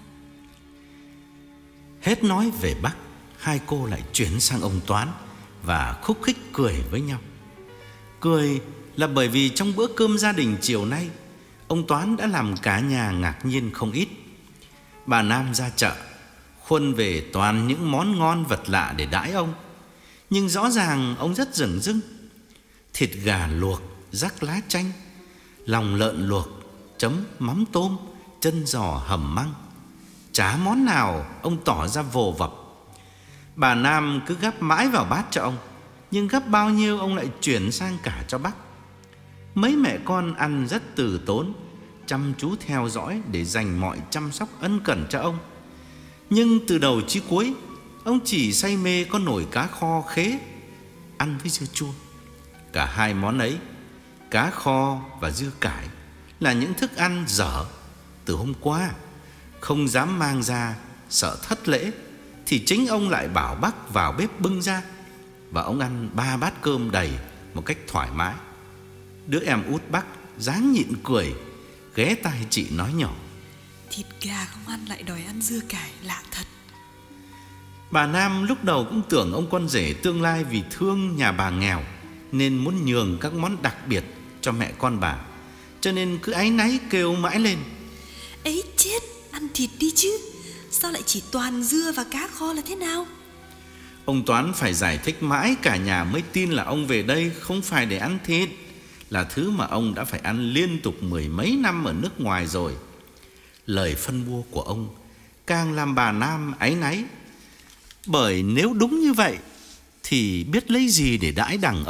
Hết nói về bác, hai cô lại chuyển sang ông Toán và khúc khích cười với nhau. Cười là bởi vì trong bữa cơm gia đình chiều nay, ông Toán đã làm cả nhà ngạc nhiên không ít. Bà Nam ra chợ khuân về toàn những món ngon vật lạ để đãi ông, nhưng rõ ràng ông rất dửng dưng. Thịt gà luộc rắc lá chanh, lòng lợn luộc chấm mắm tôm, chân giò hầm măng, chả món nào ông tỏ ra vồ vập. Bà Nam cứ gắp mãi vào bát cho ông, nhưng gắp bao nhiêu ông lại chuyển sang cả cho bác. Mấy mẹ con ăn rất từ tốn, chăm chú theo dõi để dành mọi chăm sóc ân cần cho ông. Nhưng từ đầu chí cuối, ông chỉ say mê có nồi cá kho khế ăn với dưa chua. Cả hai món ấy, cá kho và dưa cải, là những thức ăn dở từ hôm qua, không dám mang ra sợ thất lễ, thì chính ông lại bảo bác vào bếp bưng ra, và ông ăn ba bát cơm đầy một cách thoải mái. Đứa em út bác dáng nhịn cười, ghé tai chị nói nhỏ: Thịt gà không ăn lại đòi ăn dưa cải, lạ thật. Bà Nam lúc đầu cũng tưởng ông con rể tương lai vì thương nhà bà nghèo nên muốn nhường các món đặc biệt cho mẹ con bà, cho nên cứ áy náy kêu mãi lên: Ấy chết, ăn thịt đi chứ, sao lại chỉ toàn dưa và cá kho là thế nào? Ông Toán phải giải thích mãi cả nhà mới tin là ông về đây không phải để ăn thịt, là thứ mà ông đã phải ăn liên tục mười mấy năm ở nước ngoài rồi. Lời phân bua của ông càng làm bà Nam áy náy, bởi nếu đúng như vậy thì biết lấy gì để đãi đằng ông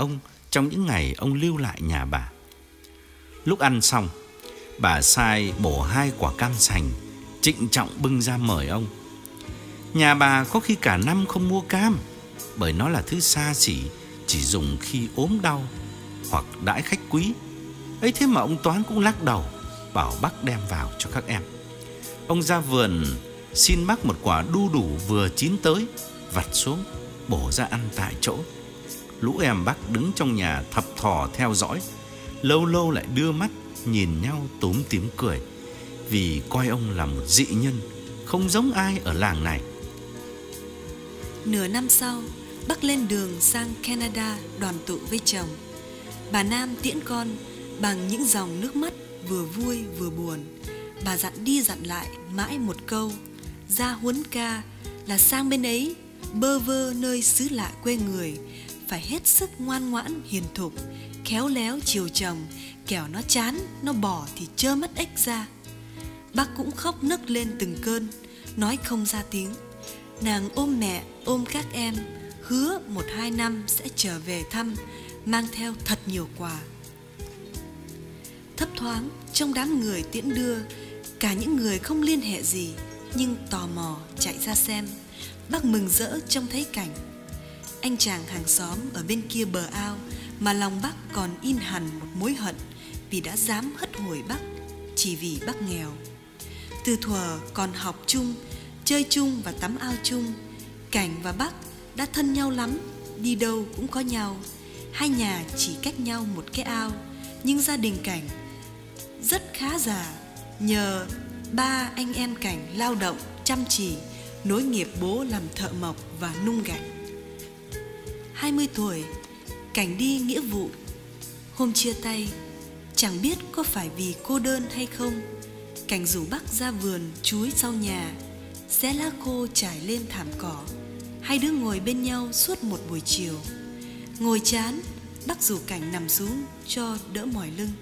trong những ngày ông lưu lại nhà bà. Lúc ăn xong, bà sai bổ hai quả cam sành, trịnh trọng bưng ra mời ông. Nhà bà có khi cả năm không mua cam, bởi nó là thứ xa xỉ, chỉ dùng khi ốm đau hoặc đãi khách quý. Ấy thế mà ông Toán cũng lắc đầu, bảo bác đem vào cho các em. Ông ra vườn xin bác một quả đu đủ vừa chín tới, vặt xuống bổ ra ăn tại chỗ. Lũ em bác đứng trong nhà thập thò theo dõi, lâu lâu lại đưa mắt nhìn nhau túm tím cười, vì coi ông là một dị nhân, không giống ai ở làng này. Nửa năm sau, bác lên đường sang Canada đoàn tụ với chồng. Bà Nam tiễn con bằng những dòng nước mắt vừa vui vừa buồn. Bà dặn đi dặn lại mãi một câu: ra huấn ca là sang bên ấy, bơ vơ nơi xứ lạ quê người, phải hết sức ngoan ngoãn hiền thục, khéo léo chiều chồng, kẻo nó chán, nó bỏ thì trơ mắt ếch ra. Bác cũng khóc nức lên từng cơn, nói không ra tiếng. Nàng ôm mẹ, ôm các em, hứa một hai năm sẽ trở về thăm, mang theo thật nhiều quà. Thấp thoáng trong đám người tiễn đưa, cả những người không liên hệ gì nhưng tò mò chạy ra xem. Bác mừng rỡ trông thấy cảnh anh chàng hàng xóm ở bên kia bờ ao mà lòng bác còn in hằn một mối hận, vì đã dám hất hủi bác chỉ vì bác nghèo. Từ thuở còn học chung, chơi chung và tắm ao chung, Cảnh và Bắc đã thân nhau lắm, đi đâu cũng có nhau. Hai nhà chỉ cách nhau một cái ao, nhưng gia đình Cảnh rất khá giả, nhờ ba anh em Cảnh lao động chăm chỉ, nối nghiệp bố làm thợ mộc và nung gạch. hai mươi tuổi, Cảnh đi nghĩa vụ. Hôm chia tay, chẳng biết có phải vì cô đơn hay không, Cảnh rủ Bắc ra vườn chuối sau nhà, xé lá khô trải lên thảm cỏ. Hai đứa ngồi bên nhau suốt một buổi chiều. Ngồi chán, Bắc rủ Cảnh nằm xuống cho đỡ mỏi lưng.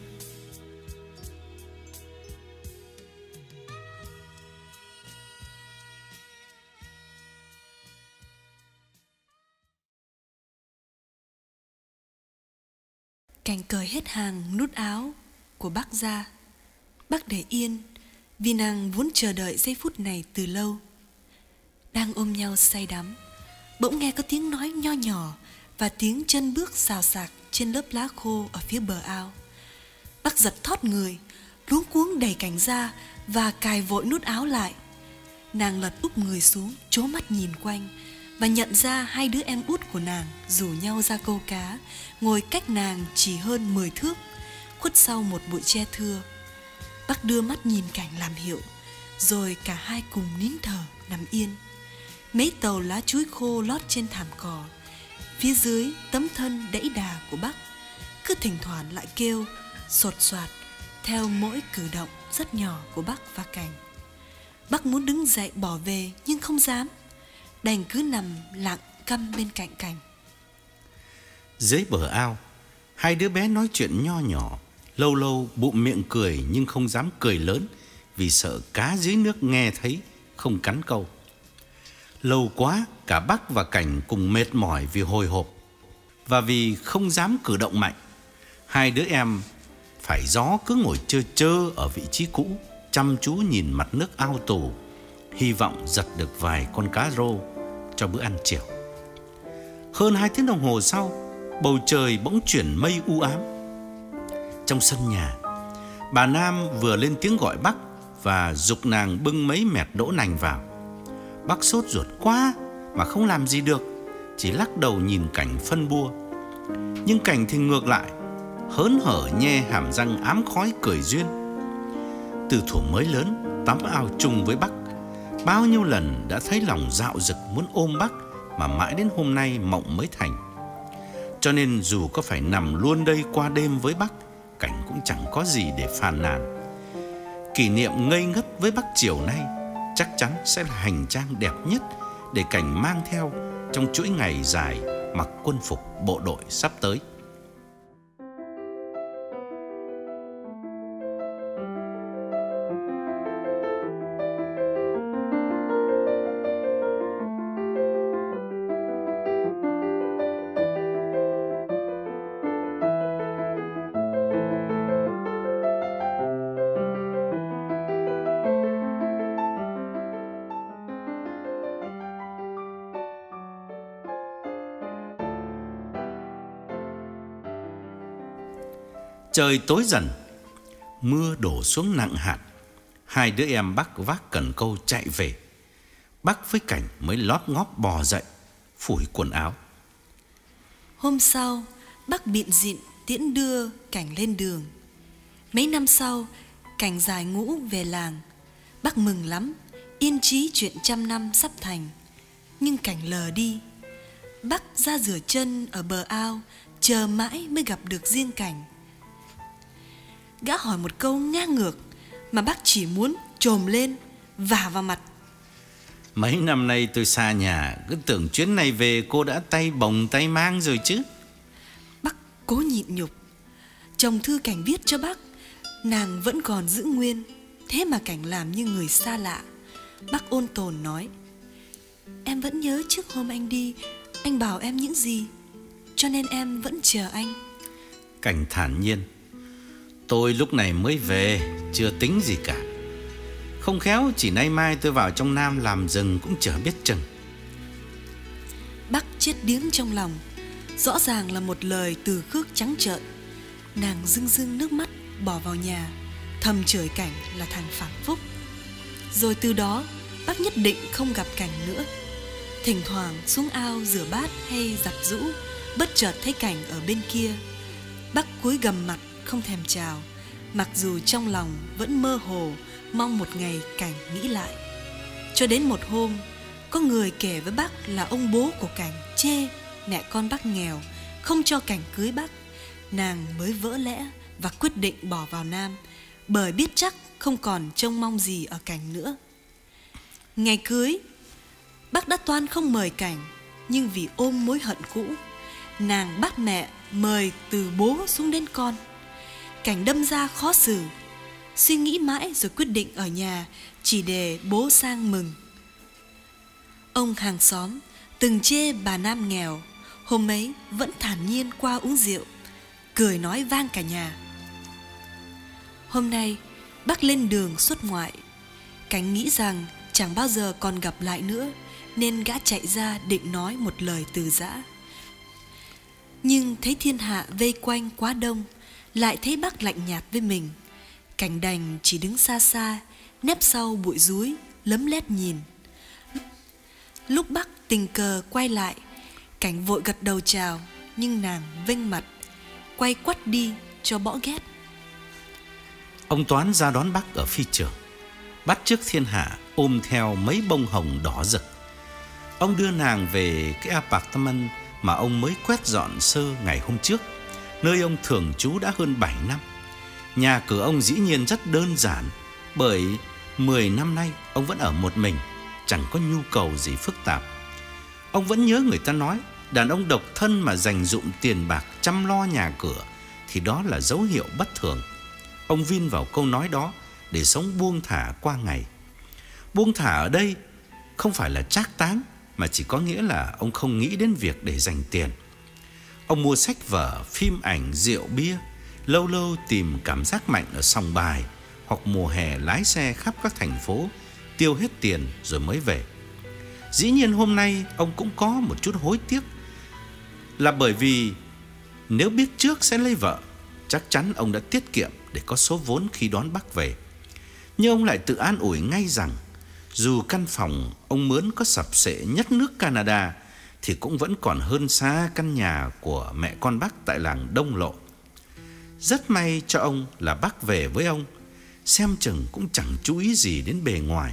Cảnh cởi hết hàng nút áo của Bắc ra. Bắc để yên, vì nàng vốn chờ đợi giây phút này từ lâu. Đang ôm nhau say đắm, bỗng nghe có tiếng nói nho nhỏ và tiếng chân bước xào xạc trên lớp lá khô ở phía bờ ao. Bắc giật thót người, luống cuống đẩy Cảnh ra và cài vội nút áo lại. Nàng lật úp người xuống, trố mắt nhìn quanh và nhận ra hai đứa em út của nàng rủ nhau ra câu cá, ngồi cách nàng chỉ hơn mười thước, khuất sau một bụi tre thưa. Bắc đưa mắt nhìn Cảnh làm hiệu, rồi cả hai cùng nín thở nằm yên. Mấy tàu lá chuối khô lót trên thảm cỏ, phía dưới tấm thân đẫy đà của Bắc cứ thỉnh thoảng lại kêu sột soạt theo mỗi cử động rất nhỏ của Bắc và Cảnh. Bắc muốn đứng dậy bỏ về nhưng không dám, đành cứ nằm lặng câm bên cạnh Cảnh. Dưới bờ ao, hai đứa bé nói chuyện nho nhỏ, lâu lâu bụm miệng cười nhưng không dám cười lớn, vì sợ cá dưới nước nghe thấy không cắn câu. Lâu quá, cả Bắc và Cảnh cùng mệt mỏi vì hồi hộp và vì không dám cử động mạnh. Hai đứa em phải gió cứ ngồi chơ chơ ở vị trí cũ, chăm chú nhìn mặt nước ao tù, hy vọng giật được vài con cá rô cho bữa ăn chiều. Hơn hai tiếng đồng hồ sau, bầu trời bỗng chuyển mây u ám. Trong sân nhà, bà Nam vừa lên tiếng gọi Bắc và giục nàng bưng mấy mẹt đỗ nành vào. Bắc sốt ruột quá mà không làm gì được, chỉ lắc đầu nhìn Cảnh phân bua. Nhưng Cảnh thì ngược lại, hớn hở nhe hàm răng ám khói cười duyên. Từ thuở mới lớn tắm ao chung với Bắc, bao nhiêu lần đã thấy lòng dạo dực muốn ôm Bắc, mà mãi đến hôm nay mộng mới thành. Cho nên dù có phải nằm luôn đây qua đêm với Bắc, Cảnh cũng chẳng có gì để phàn nàn. Kỷ niệm ngây ngất với Bắc chiều nay chắc chắn sẽ là hành trang đẹp nhất để Cảnh mang theo trong chuỗi ngày dài mặc quân phục bộ đội sắp tới. Trời tối dần, mưa đổ xuống nặng hạt. Hai đứa em Bắc vác cần câu chạy về. Bắc với Cảnh mới lóp ngóp bò dậy, phủi quần áo. Hôm sau, Bắc bịn dịn tiễn đưa Cảnh lên đường. Mấy năm sau, Cảnh giải ngũ về làng. Bắc mừng lắm, yên chí chuyện trăm năm sắp thành. Nhưng Cảnh lờ đi. Bắc ra rửa chân ở bờ ao, chờ mãi mới gặp được riêng Cảnh. Gã hỏi một câu ngang ngược mà Bắc chỉ muốn trồm lên vả vào mặt. Mấy năm nay tôi xa nhà, cứ tưởng chuyến này về cô đã tay bồng tay mang rồi chứ. Bắc cố nhịn nhục. Chồng thư Cảnh viết cho Bắc, nàng vẫn còn giữ nguyên. Thế mà Cảnh làm như người xa lạ. Bắc ôn tồn nói: Em vẫn nhớ trước hôm anh đi, anh bảo em những gì, cho nên em vẫn chờ anh. Cảnh thản nhiên: Tôi lúc này mới về, chưa tính gì cả. Không khéo chỉ nay mai tôi vào trong Nam làm rừng cũng chả biết chừng. Bắc chết điếng trong lòng. Rõ ràng là một lời từ khước trắng trợn. Nàng rưng rưng nước mắt bỏ vào nhà, thầm chửi Cảnh là thằng phản phúc. Rồi từ đó Bắc nhất định không gặp Cảnh nữa. Thỉnh thoảng xuống ao rửa bát hay giặt giũ, bất chợt thấy Cảnh ở bên kia. Bắc cúi gằm mặt không thèm chào, mặc dù trong lòng vẫn mơ hồ mong một ngày Cảnh nghĩ lại. Cho đến một hôm, có người kể với Bắc là ông bố của Cảnh chê mẹ con Bắc nghèo, không cho Cảnh cưới Bắc. Nàng mới vỡ lẽ và quyết định bỏ vào Nam, bởi biết chắc không còn trông mong gì ở Cảnh nữa. Ngày cưới, Bắc đã toan không mời Cảnh, nhưng vì ôm mối hận cũ, nàng bắt mẹ mời từ bố xuống đến con. Cảnh đâm ra khó xử, suy nghĩ mãi rồi quyết định ở nhà chỉ để bố sang mừng. Ông hàng xóm từng chê bà Nam nghèo, hôm ấy vẫn thản nhiên qua uống rượu, cười nói vang cả nhà. Hôm nay Bắc lên đường xuất ngoại. Cảnh nghĩ rằng chẳng bao giờ còn gặp lại nữa, nên gã chạy ra định nói một lời từ giã. Nhưng thấy thiên hạ vây quanh quá đông, lại thấy Bắc lạnh nhạt với mình. Cảnh đành chỉ đứng xa xa, nép sau bụi rúi, lấm lét nhìn. Lúc Bắc tình cờ quay lại, Cảnh vội gật đầu chào, nhưng nàng vênh mặt, quay quắt đi cho bỏ ghét. Ông Toán ra đón Bắc ở phi trường, bắt chước thiên hạ, ôm theo mấy bông hồng đỏ rực. Ông đưa nàng về cái apartment mà ông mới quét dọn sơ ngày hôm trước, nơi ông thường trú đã hơn bảy năm. Nhà cửa ông dĩ nhiên rất đơn giản, bởi mười năm nay ông vẫn ở một mình, chẳng có nhu cầu gì phức tạp. Ông vẫn nhớ người ta nói, đàn ông độc thân mà dành dụm tiền bạc chăm lo nhà cửa thì đó là dấu hiệu bất thường. Ông vin vào câu nói đó để sống buông thả qua ngày. Buông thả ở đây không phải là trác táng, mà chỉ có nghĩa là ông không nghĩ đến việc để dành tiền. Ông mua sách vở, phim ảnh, rượu bia, lâu lâu tìm cảm giác mạnh ở sòng bài, hoặc mùa hè lái xe khắp các thành phố, tiêu hết tiền rồi mới về. Dĩ nhiên hôm nay ông cũng có một chút hối tiếc, là bởi vì nếu biết trước sẽ lấy vợ, chắc chắn ông đã tiết kiệm để có số vốn khi đón Bắc về. Nhưng ông lại tự an ủi ngay rằng dù căn phòng ông mướn có sập sệ nhất nước Canada thì cũng vẫn còn hơn xa căn nhà của mẹ con Bắc tại làng Đông Lộ. Rất may cho ông là Bắc về với ông, xem chừng cũng chẳng chú ý gì đến bề ngoài.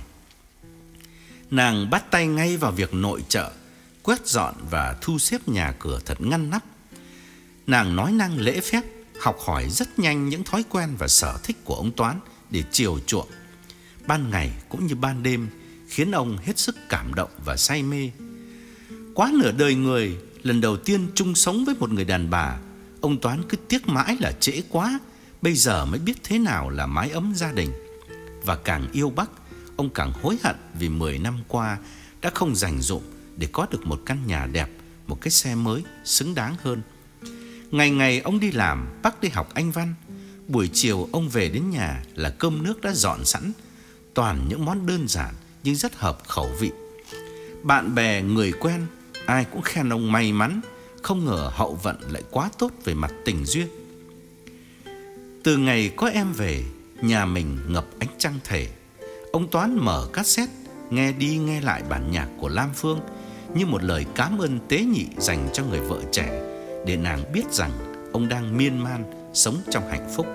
Nàng bắt tay ngay vào việc nội trợ, quét dọn và thu xếp nhà cửa thật ngăn nắp. Nàng nói năng lễ phép, học hỏi rất nhanh những thói quen và sở thích của ông Toán để chiều chuộng. Ban ngày cũng như ban đêm khiến ông hết sức cảm động và say mê. Quá nửa đời người, lần đầu tiên chung sống với một người đàn bà, ông Toán cứ tiếc mãi là trễ quá, bây giờ mới biết thế nào là mái ấm gia đình. Và càng yêu Bắc, ông càng hối hận vì mười năm qua đã không dành dụm để có được một căn nhà đẹp, một cái xe mới xứng đáng hơn. Ngày ngày ông đi làm, Bắc đi học Anh văn. Buổi chiều ông về đến nhà là cơm nước đã dọn sẵn, toàn những món đơn giản nhưng rất hợp khẩu vị. Bạn bè, người quen ai cũng khen ông may mắn, không ngờ hậu vận lại quá tốt về mặt tình duyên. Từ ngày có em về, nhà mình ngập ánh trăng thể. Ông Toán mở cassette, nghe đi nghe lại bản nhạc của Lam Phương như một lời cảm ơn tế nhị dành cho người vợ trẻ, để nàng biết rằng ông đang miên man sống trong hạnh phúc.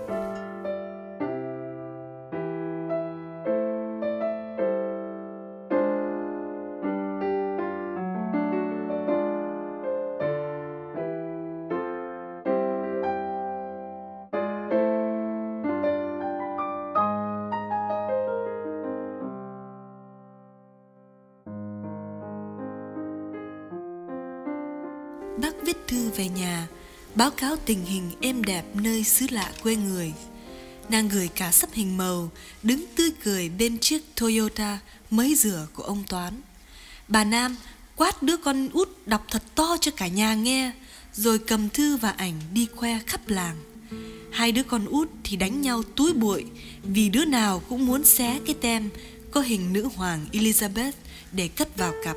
Bác viết thư về nhà, báo cáo tình hình êm đẹp nơi xứ lạ quê người. Nàng gửi cả sắp hình màu, đứng tươi cười bên chiếc Toyota mới rửa của ông Toán. Bà Nam quát đứa con út đọc thật to cho cả nhà nghe, rồi cầm thư và ảnh đi khoe khắp làng. Hai đứa con út thì đánh nhau túi bụi, vì đứa nào cũng muốn xé cái tem có hình nữ hoàng Elizabeth để cất vào cặp.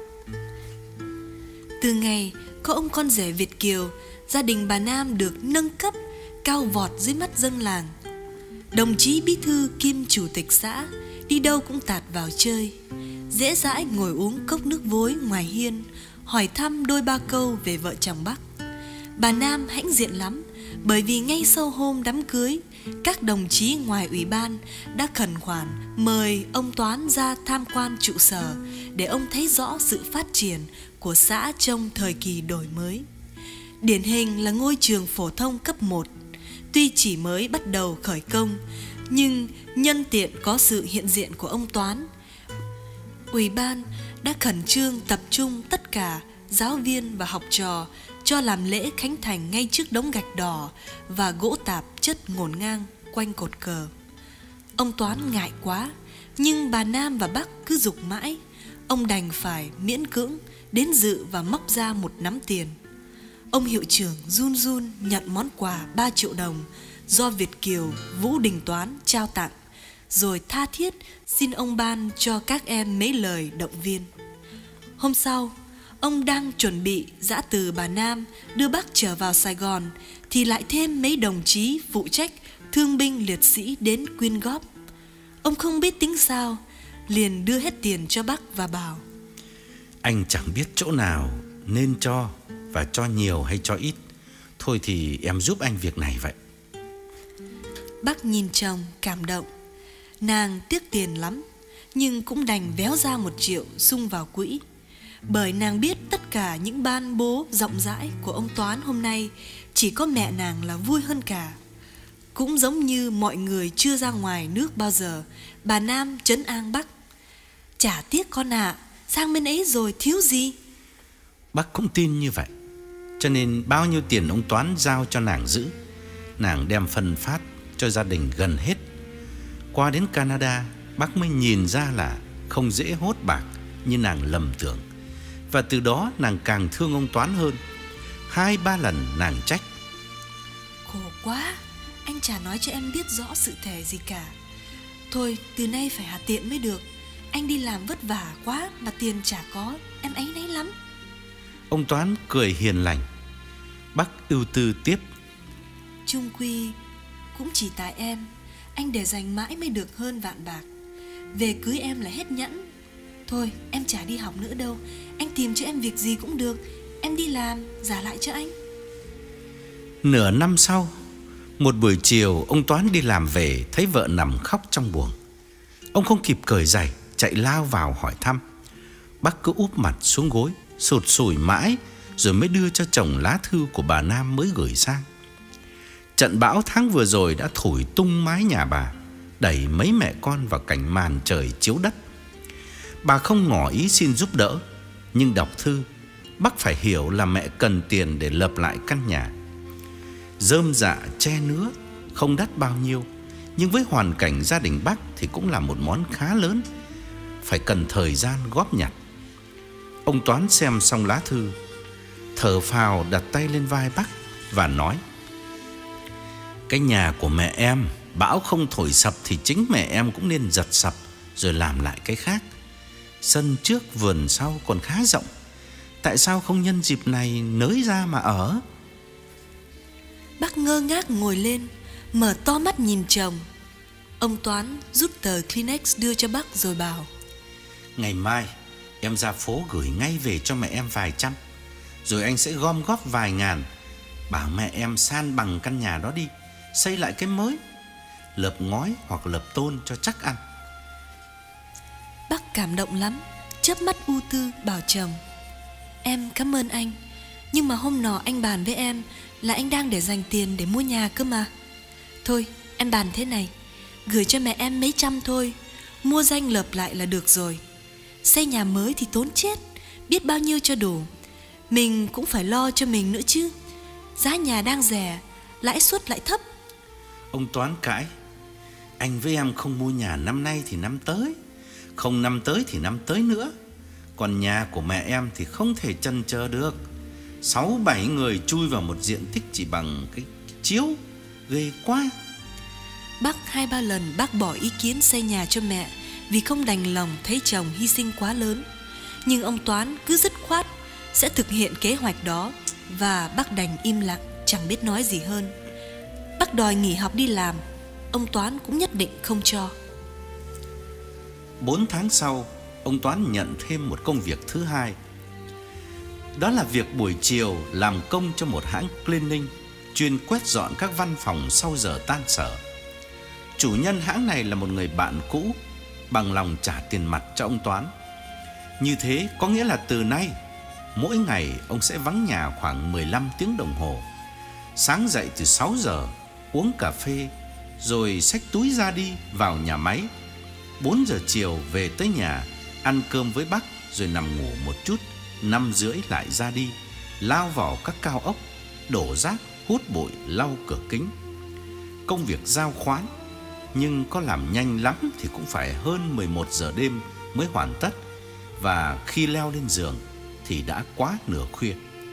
Từ ngày có ông con rể Việt kiều, gia đình bà Nam được nâng cấp, cao vọt dưới mắt dân làng. Đồng chí bí thư kiêm chủ tịch xã đi đâu cũng tạt vào chơi, dễ dãi ngồi uống cốc nước vối ngoài hiên, hỏi thăm đôi ba câu về vợ chồng Bắc. Bà Nam hãnh diện lắm, bởi vì ngay sau hôm đám cưới, các đồng chí ngoài ủy ban đã khẩn khoản mời ông Toán ra tham quan trụ sở để ông thấy rõ sự phát triển của xã trong thời kỳ đổi mới. Điển hình là ngôi trường phổ thông cấp một, tuy chỉ mới bắt đầu khởi công, nhưng nhân tiện có sự hiện diện của ông Toán, ủy ban đã khẩn trương tập trung tất cả giáo viên và học trò cho làm lễ khánh thành ngay trước đống gạch đỏ và gỗ tạp chất ngổn ngang quanh cột cờ. Ông Toán ngại quá, nhưng bà Nam và Bắc cứ giục mãi, ông đành phải miễn cưỡng đến dự và móc ra một nắm tiền. Ông hiệu trưởng run run nhận món quà ba triệu đồng do Việt kiều Vũ Đình Toán trao tặng, rồi tha thiết xin ông ban cho các em mấy lời động viên. Hôm sau, ông đang chuẩn bị giã từ bà Nam đưa Bắc trở vào Sài Gòn, thì lại thêm mấy đồng chí phụ trách thương binh liệt sĩ đến quyên góp. Ông không biết tính sao, liền đưa hết tiền cho Bắc và bảo: Anh chẳng biết chỗ nào nên cho, và cho nhiều hay cho ít. Thôi thì em giúp anh việc này vậy. Bắc nhìn chồng cảm động. Nàng tiếc tiền lắm, nhưng cũng đành véo ra một triệu sung vào quỹ, bởi nàng biết tất cả những ban bố rộng rãi của ông Toán hôm nay chỉ có mẹ nàng là vui hơn cả. Cũng giống như mọi người chưa ra ngoài nước bao giờ, bà Nam trấn an Bắc: Chả tiếc con ạ, à, sang bên ấy rồi thiếu gì. Bắc cũng tin như vậy, cho nên bao nhiêu tiền ông Toán giao cho nàng giữ, nàng đem phân phát cho gia đình gần hết. Qua đến Canada, Bắc mới nhìn ra là không dễ hốt bạc như nàng lầm tưởng, và từ đó nàng càng thương ông Toán hơn. Hai ba lần nàng trách: Khổ quá, anh chả nói cho em biết rõ sự thể gì cả. Thôi từ nay phải hạ tiện mới được. Anh đi làm vất vả quá mà tiền chả có, em áy náy lắm. Ông Toán cười hiền lành. Bắc ưu tư tiếp: Chung quy cũng chỉ tại em, anh để dành mãi mới được hơn vạn bạc. Về cưới em là hết nhẫn. Thôi em chả đi học nữa đâu, anh tìm cho em việc gì cũng được, em đi làm trả lại cho anh. Nửa năm sau, một buổi chiều ông Toán đi làm về, thấy vợ nằm khóc trong buồng. Ông không kịp cởi giày, chạy lao vào hỏi thăm. Bác cứ úp mặt xuống gối, sụt sùi mãi, rồi mới đưa cho chồng lá thư của bà Nam mới gửi sang. Trận bão tháng vừa rồi đã thổi tung mái nhà bà, đẩy mấy mẹ con vào cảnh màn trời chiếu đất. Bà không ngỏ ý xin giúp đỡ, nhưng đọc thư, bác phải hiểu là mẹ cần tiền để lập lại căn nhà. Rơm rạ tre nứa không đắt bao nhiêu, nhưng với hoàn cảnh gia đình bác thì cũng là một món khá lớn, phải cần thời gian góp nhặt. Ông Toán xem xong lá thư, thở phào đặt tay lên vai bác và nói: Cái nhà của mẹ em, bão không thổi sập thì chính mẹ em cũng nên giật sập rồi làm lại cái khác. Sân trước vườn sau còn khá rộng, tại sao không nhân dịp này nới ra mà ở? Bác ngơ ngác ngồi lên, mở to mắt nhìn chồng. Ông Toán rút tờ Kleenex đưa cho bác rồi bảo: Ngày mai em ra phố gửi ngay về cho mẹ em vài trăm, rồi anh sẽ gom góp vài ngàn, bảo mẹ em san bằng căn nhà đó đi, xây lại cái mới, lợp ngói hoặc lợp tôn cho chắc ăn. Bác cảm động lắm, chớp mắt ưu tư bảo chồng: Em cảm ơn anh, nhưng mà hôm nọ anh bàn với em là anh đang để dành tiền để mua nhà cơ mà. Thôi em bàn thế này, gửi cho mẹ em mấy trăm thôi, mua danh lợp lại là được rồi. Xây nhà mới thì tốn chết, biết bao nhiêu cho đủ. Mình cũng phải lo cho mình nữa chứ. Giá nhà đang rẻ, lãi suất lại thấp. Ông Toán cãi: Anh với em không mua nhà năm nay thì năm tới, không năm tới thì năm tới nữa. Còn nhà của mẹ em thì không thể chần chờ được. Sáu bảy người chui vào một diện tích chỉ bằng cái chiếu, ghê quá. Bác hai ba lần bác bỏ ý kiến xây nhà cho mẹ vì không đành lòng thấy chồng hy sinh quá lớn. Nhưng ông Toán cứ dứt khoát sẽ thực hiện kế hoạch đó, và bác đành im lặng, chẳng biết nói gì hơn. Bác đòi nghỉ học đi làm, ông Toán cũng nhất định không cho. Bốn tháng sau, ông Toán nhận thêm một công việc thứ hai. Đó là việc buổi chiều làm công cho một hãng cleaning chuyên quét dọn các văn phòng sau giờ tan sở. Chủ nhân hãng này là một người bạn cũ, bằng lòng trả tiền mặt cho ông Toán. Như thế có nghĩa là từ nay, mỗi ngày ông sẽ vắng nhà khoảng mười lăm tiếng đồng hồ. Sáng dậy từ sáu giờ, uống cà phê, rồi xách túi ra đi vào nhà máy. Bốn giờ chiều về tới nhà, ăn cơm với bác, rồi nằm ngủ một chút. Năm rưỡi lại ra đi, lao vào các cao ốc, đổ rác, hút bụi, lau cửa kính. Công việc giao khoán, nhưng có làm nhanh lắm thì cũng phải hơn mười một giờ đêm mới hoàn tất. Và khi leo lên giường thì đã quá nửa khuya.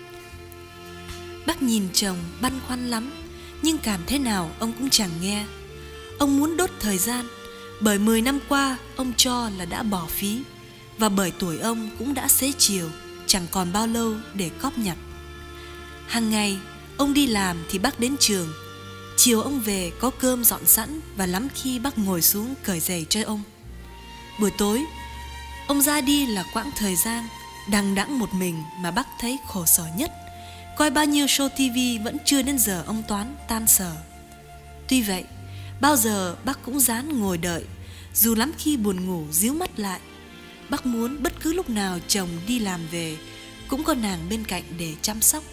Bác nhìn chồng băn khoăn lắm, nhưng cảm thế nào ông cũng chẳng nghe. Ông muốn đốt thời gian, bởi mười năm qua ông cho là đã bỏ phí, và bởi tuổi ông cũng đã xế chiều, chẳng còn bao lâu để cóp nhặt. Hàng ngày ông đi làm thì bác đến trường. Chiều ông về có cơm dọn sẵn, và lắm khi bác ngồi xuống cởi giày cho ông. Buổi tối ông ra đi là quãng thời gian đằng đẵng một mình mà bác thấy khổ sở nhất. Coi bao nhiêu show ti vi vẫn chưa đến giờ ông Toán tan sở. Tuy vậy, bao giờ bác cũng ráng ngồi đợi, dù lắm khi buồn ngủ díu mắt lại. Bác muốn bất cứ lúc nào chồng đi làm về cũng có nàng bên cạnh để chăm sóc.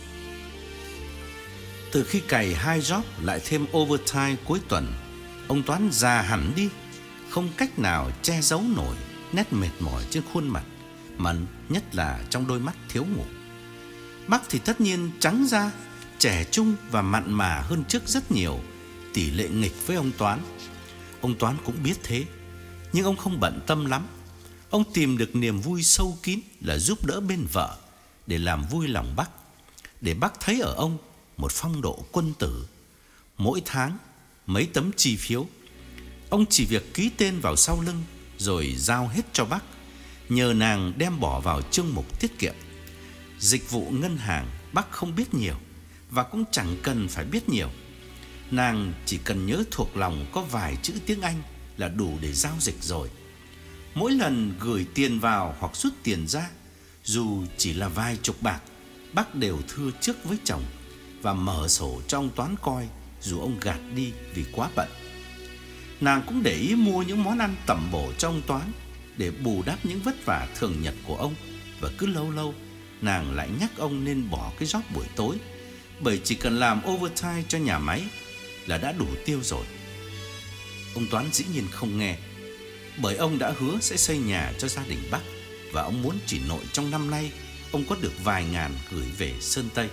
Từ khi cày hai job lại thêm overtime cuối tuần, ông Toán già hẳn đi, không cách nào che giấu nổi nét mệt mỏi trên khuôn mặt, mà nhất là trong đôi mắt thiếu ngủ. Bác thì tất nhiên trắng da, trẻ trung và mặn mà hơn trước rất nhiều, tỷ lệ nghịch với ông Toán. Ông Toán cũng biết thế, nhưng ông không bận tâm lắm. Ông tìm được niềm vui sâu kín là giúp đỡ bên vợ, để làm vui lòng bác, để bác thấy ở ông một phong độ quân tử. Mỗi tháng mấy tấm chi phiếu, ông chỉ việc ký tên vào sau lưng rồi giao hết cho bác, nhờ nàng đem bỏ vào chương mục tiết kiệm. Dịch vụ ngân hàng bác không biết nhiều, và cũng chẳng cần phải biết nhiều. Nàng chỉ cần nhớ thuộc lòng có vài chữ tiếng Anh là đủ để giao dịch rồi. Mỗi lần gửi tiền vào hoặc rút tiền ra, dù chỉ là vài chục bạc, bác đều thưa trước với chồng và mở sổ cho ông Toán coi, dù ông gạt đi vì quá bận. Nàng cũng để ý mua những món ăn tẩm bổ cho ông Toán, để bù đắp những vất vả thường nhật của ông. Và cứ lâu lâu nàng lại nhắc ông nên bỏ cái job buổi tối, bởi chỉ cần làm overtime cho nhà máy là đã đủ tiêu rồi. Ông Toán dĩ nhiên không nghe, bởi ông đã hứa sẽ xây nhà cho gia đình bác, và ông muốn chỉ nội trong năm nay ông có được vài ngàn gửi về Sơn Tây.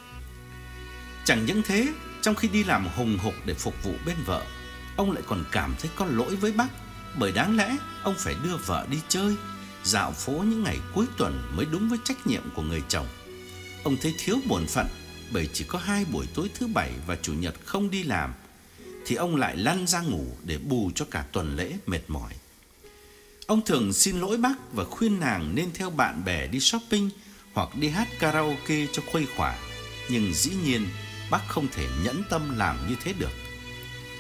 Chẳng những thế, trong khi đi làm hùng hục để phục vụ bên vợ, ông lại còn cảm thấy có lỗi với bác, bởi đáng lẽ ông phải đưa vợ đi chơi, dạo phố những ngày cuối tuần mới đúng với trách nhiệm của người chồng. Ông thấy thiếu bổn phận, bởi chỉ có hai buổi tối thứ bảy và chủ nhật không đi làm, thì ông lại lăn ra ngủ để bù cho cả tuần lễ mệt mỏi. Ông thường xin lỗi bác và khuyên nàng nên theo bạn bè đi shopping hoặc đi hát karaoke cho khuây khỏa, nhưng dĩ nhiên bác không thể nhẫn tâm làm như thế được.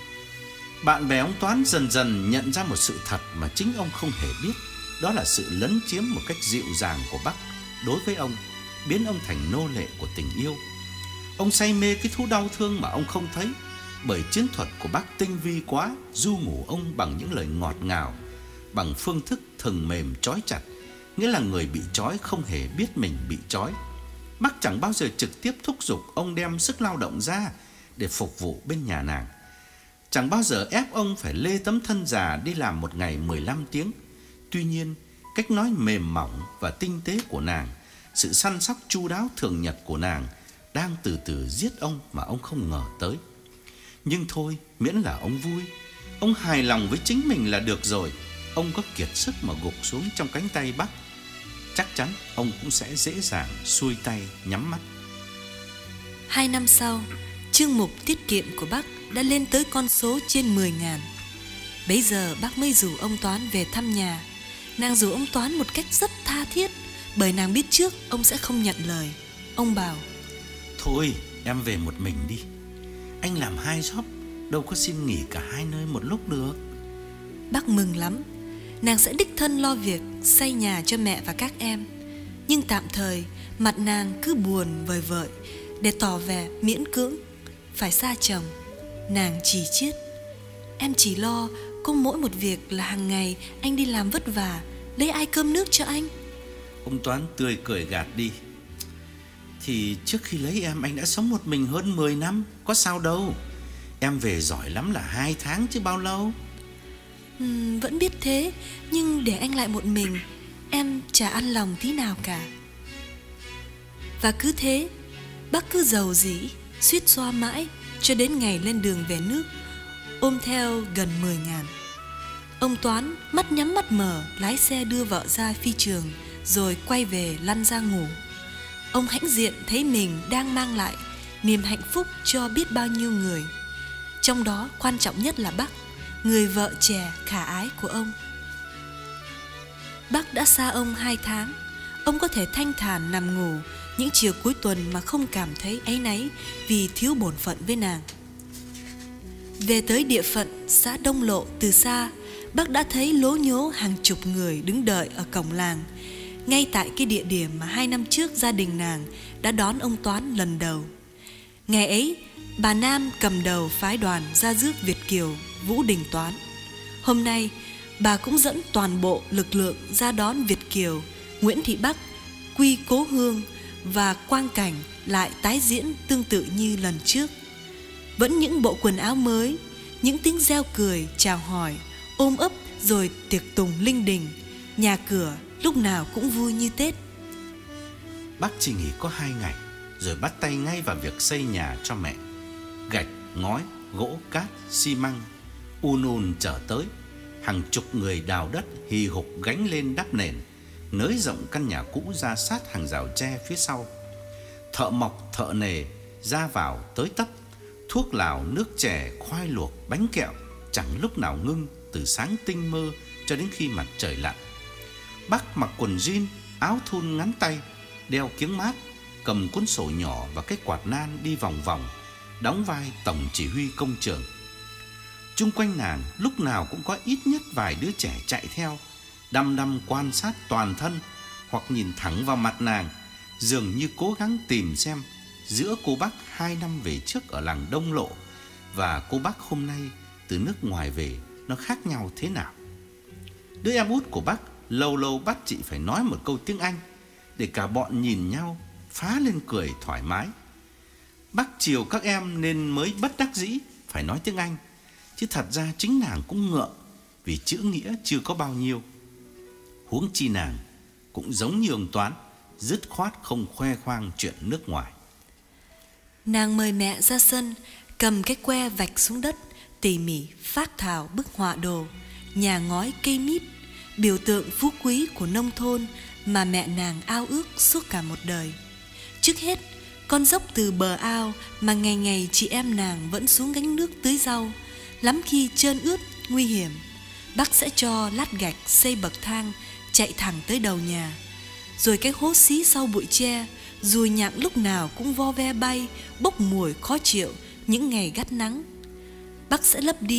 Bạn bè ông Toán dần dần nhận ra một sự thật mà chính ông không hề biết. Đó là sự lấn chiếm một cách dịu dàng của Bắc đối với ông, biến ông thành nô lệ của tình yêu. Ông say mê cái thú đau thương mà ông không thấy, bởi chiến thuật của Bắc tinh vi quá, du ngủ ông bằng những lời ngọt ngào, bằng phương thức thừng mềm trói chặt, nghĩa là người bị trói không hề biết mình bị trói. Bắc chẳng bao giờ trực tiếp thúc giục ông đem sức lao động ra để phục vụ bên nhà nàng, chẳng bao giờ ép ông phải lê tấm thân già đi làm một ngày mười lăm tiếng. Tuy nhiên, cách nói mềm mỏng và tinh tế của nàng, sự săn sóc chu đáo thường nhật của nàng đang từ từ giết ông mà ông không ngờ tới. Nhưng thôi, miễn là ông vui, ông hài lòng với chính mình là được rồi. Ông có kiệt sức mà gục xuống trong cánh tay Bắc, chắc chắn ông cũng sẽ dễ dàng xuôi tay nhắm mắt. Hai năm sau, chương mục tiết kiệm của Bắc đã lên tới con số trên mười ngàn. Bấy giờ Bắc mới rủ ông Toán về thăm nhà. Nàng rủ ông Toán một cách rất tha thiết, bởi nàng biết trước ông sẽ không nhận lời. Ông bảo: thôi em về một mình đi, anh làm hai job, đâu có xin nghỉ cả hai nơi một lúc được. Bắc mừng lắm. Nàng sẽ đích thân lo việc xây nhà cho mẹ và các em. Nhưng tạm thời mặt nàng cứ buồn vời vợi, để tỏ vẻ miễn cưỡng phải xa chồng. Nàng chỉ chiết: em chỉ lo có mỗi một việc là hàng ngày anh đi làm vất vả, lấy ai cơm nước cho anh. Ông Toán tươi cười gạt đi: thì trước khi lấy em anh đã sống một mình hơn mười năm, có sao đâu. Em về giỏi lắm là hai tháng chứ bao lâu. Ừ, vẫn biết thế, nhưng để anh lại một mình, em chả ăn lòng tí nào cả. Và cứ thế, Bắc cứ giàu dĩ, suýt xoa mãi, cho đến ngày lên đường về nước, ôm theo gần mười ngàn. Ông Toán mắt nhắm mắt mở lái xe đưa vợ ra phi trường, rồi quay về lăn ra ngủ. Ông hãnh diện thấy mình đang mang lại niềm hạnh phúc cho biết bao nhiêu người, trong đó quan trọng nhất là Bắc, người vợ trẻ khả ái của ông. Bắc đã xa ông hai tháng. Ông có thể thanh thản nằm ngủ những chiều cuối tuần mà không cảm thấy áy náy vì thiếu bổn phận với nàng. Về tới địa phận xã Đông Lộ từ xa, Bắc đã thấy lố nhố hàng chục người đứng đợi ở cổng làng, ngay tại cái địa điểm mà hai năm trước gia đình nàng đã đón ông Toán lần đầu. Ngày ấy, bà Nam cầm đầu phái đoàn ra rước Việt kiều Vũ Đình Toán. Hôm nay, bà cũng dẫn toàn bộ lực lượng ra đón Việt kiều Nguyễn Thị Bắc quy cố hương, và quang cảnh lại tái diễn tương tự như lần trước. Vẫn những bộ quần áo mới, những tiếng reo cười, chào hỏi, ôm ấp rồi tiệc tùng linh đình. Nhà cửa lúc nào cũng vui như Tết. Bác chỉ nghỉ có hai ngày, rồi bắt tay ngay vào việc xây nhà cho mẹ. Gạch, ngói, gỗ, cát, xi măng ùn ùn trở tới. Hàng chục người đào đất hì hục gánh lên đắp nền, nới rộng căn nhà cũ ra sát hàng rào tre phía sau. Thợ mộc, thợ nề ra vào tới tấp. Thuốc lào, nước chè, khoai luộc, bánh kẹo chẳng lúc nào ngưng, từ sáng tinh mơ cho đến khi mặt trời lặn. Bác mặc quần jean, áo thun ngắn tay, đeo kiếng mát, cầm cuốn sổ nhỏ và cái quạt nan đi vòng vòng, đóng vai tổng chỉ huy công trường. Chung quanh nàng lúc nào cũng có ít nhất vài đứa trẻ chạy theo, đăm đăm quan sát toàn thân hoặc nhìn thẳng vào mặt nàng, dường như cố gắng tìm xem giữa cô bác hai năm về trước ở làng Đông Lộ và cô bác hôm nay từ nước ngoài về nó khác nhau thế nào. Đứa em út của bác lâu lâu bắt chị phải nói một câu tiếng Anh để cả bọn nhìn nhau phá lên cười thoải mái. Bác chiều các em nên mới bất đắc dĩ phải nói tiếng Anh, chứ thật ra chính nàng cũng ngượng vì chữ nghĩa chưa có bao nhiêu. Huống chi nàng cũng giống như ông Toán, dứt khoát không khoe khoang chuyện nước ngoài. Nàng mời mẹ ra sân, cầm cái que vạch xuống đất, tỉ mỉ phác thảo bức họa đồ nhà ngói cây mít, biểu tượng phú quý của nông thôn mà mẹ nàng ao ước suốt cả một đời. Trước hết, con dốc từ bờ ao mà ngày ngày chị em nàng vẫn xuống gánh nước tưới rau, lắm khi trơn ướt, nguy hiểm. Bác sẽ cho lát gạch xây bậc thang chạy thẳng tới đầu nhà. Rồi cái hố xí sau bụi tre, ruồi nhặng lúc nào cũng vo ve bay, bốc mùi khó chịu những ngày gắt nắng. Bác sẽ lấp đi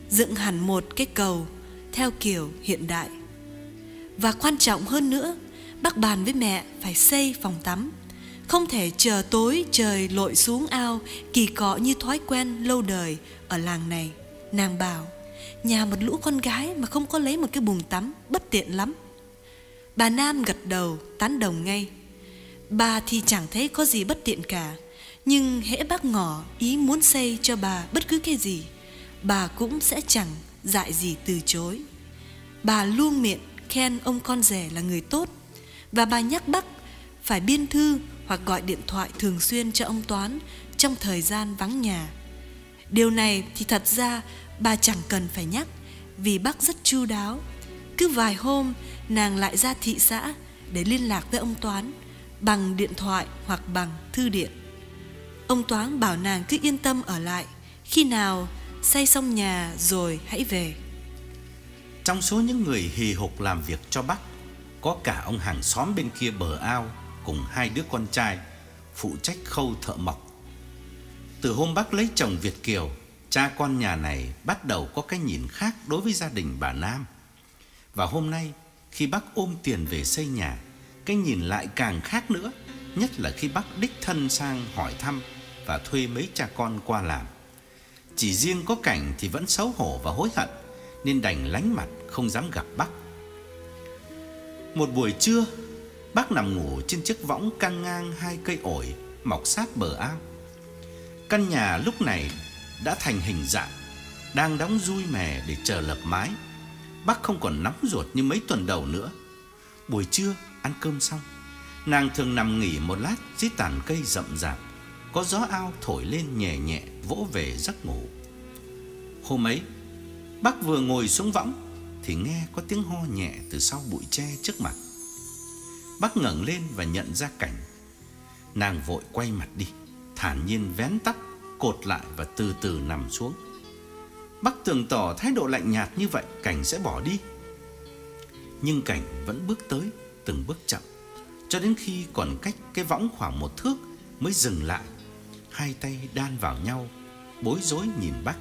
dựng hẳn một cái cầu theo kiểu hiện đại. Và quan trọng hơn nữa, bác bàn với mẹ phải xây phòng tắm. Không thể chờ tối trời lội xuống ao kỳ cọ như thói quen lâu đời ở làng này. Nàng bảo, nhà một lũ con gái mà không có lấy một cái bồn tắm bất tiện lắm. Bà Nam gật đầu tán đồng ngay. Bà thì chẳng thấy có gì bất tiện cả, nhưng hễ bác ngỏ ý muốn xây cho bà bất cứ cái gì, bà cũng sẽ chẳng dại gì từ chối. Bà luôn miệng khen ông con rể là người tốt, và bà nhắc bác phải biên thư hoặc gọi điện thoại thường xuyên cho ông Toán trong thời gian vắng nhà. Điều này thì thật ra bà chẳng cần phải nhắc, vì bác rất chu đáo. Cứ vài hôm nàng lại ra thị xã để liên lạc với ông Toán bằng điện thoại hoặc bằng thư điện. Ông Toán bảo nàng cứ yên tâm ở lại, khi nào xây xong nhà rồi hãy về. Trong số những người hì hục làm việc cho bác, có cả ông hàng xóm bên kia bờ ao cùng hai đứa con trai phụ trách khâu thợ mộc. Từ hôm bác lấy chồng Việt kiều, cha con nhà này bắt đầu có cái nhìn khác đối với gia đình bà Nam. Và hôm nay khi bác ôm tiền về xây nhà, cái nhìn lại càng khác nữa, nhất là khi bác đích thân sang hỏi thăm và thuê mấy cha con qua làm. Chỉ riêng có Cảnh thì vẫn xấu hổ và hối hận, nên đành lánh mặt không dám gặp bác. Một buổi trưa, bác nằm ngủ trên chiếc võng căng ngang hai cây ổi mọc sát bờ ao. Căn nhà lúc này đã thành hình dạng, đang đóng dui mè để chờ lợp mái. Bác không còn nóng ruột như mấy tuần đầu nữa. Buổi trưa ăn cơm xong, nàng thường nằm nghỉ một lát dưới tàn cây rậm rạp, có gió ao thổi lên nhẹ nhẹ vỗ về giấc ngủ. Hôm ấy, bác vừa ngồi xuống võng thì nghe có tiếng ho nhẹ từ sau bụi tre trước mặt. Bác ngẩng lên và nhận ra Cảnh. Nàng vội quay mặt đi, thản nhiên vén tóc, cột lại và từ từ nằm xuống. Bác tưởng tỏ thái độ lạnh nhạt như vậy Cảnh sẽ bỏ đi, nhưng Cảnh vẫn bước tới từng bước chậm, cho đến khi còn cách cái võng khoảng một thước mới dừng lại, hai tay đan vào nhau, bối rối nhìn bác.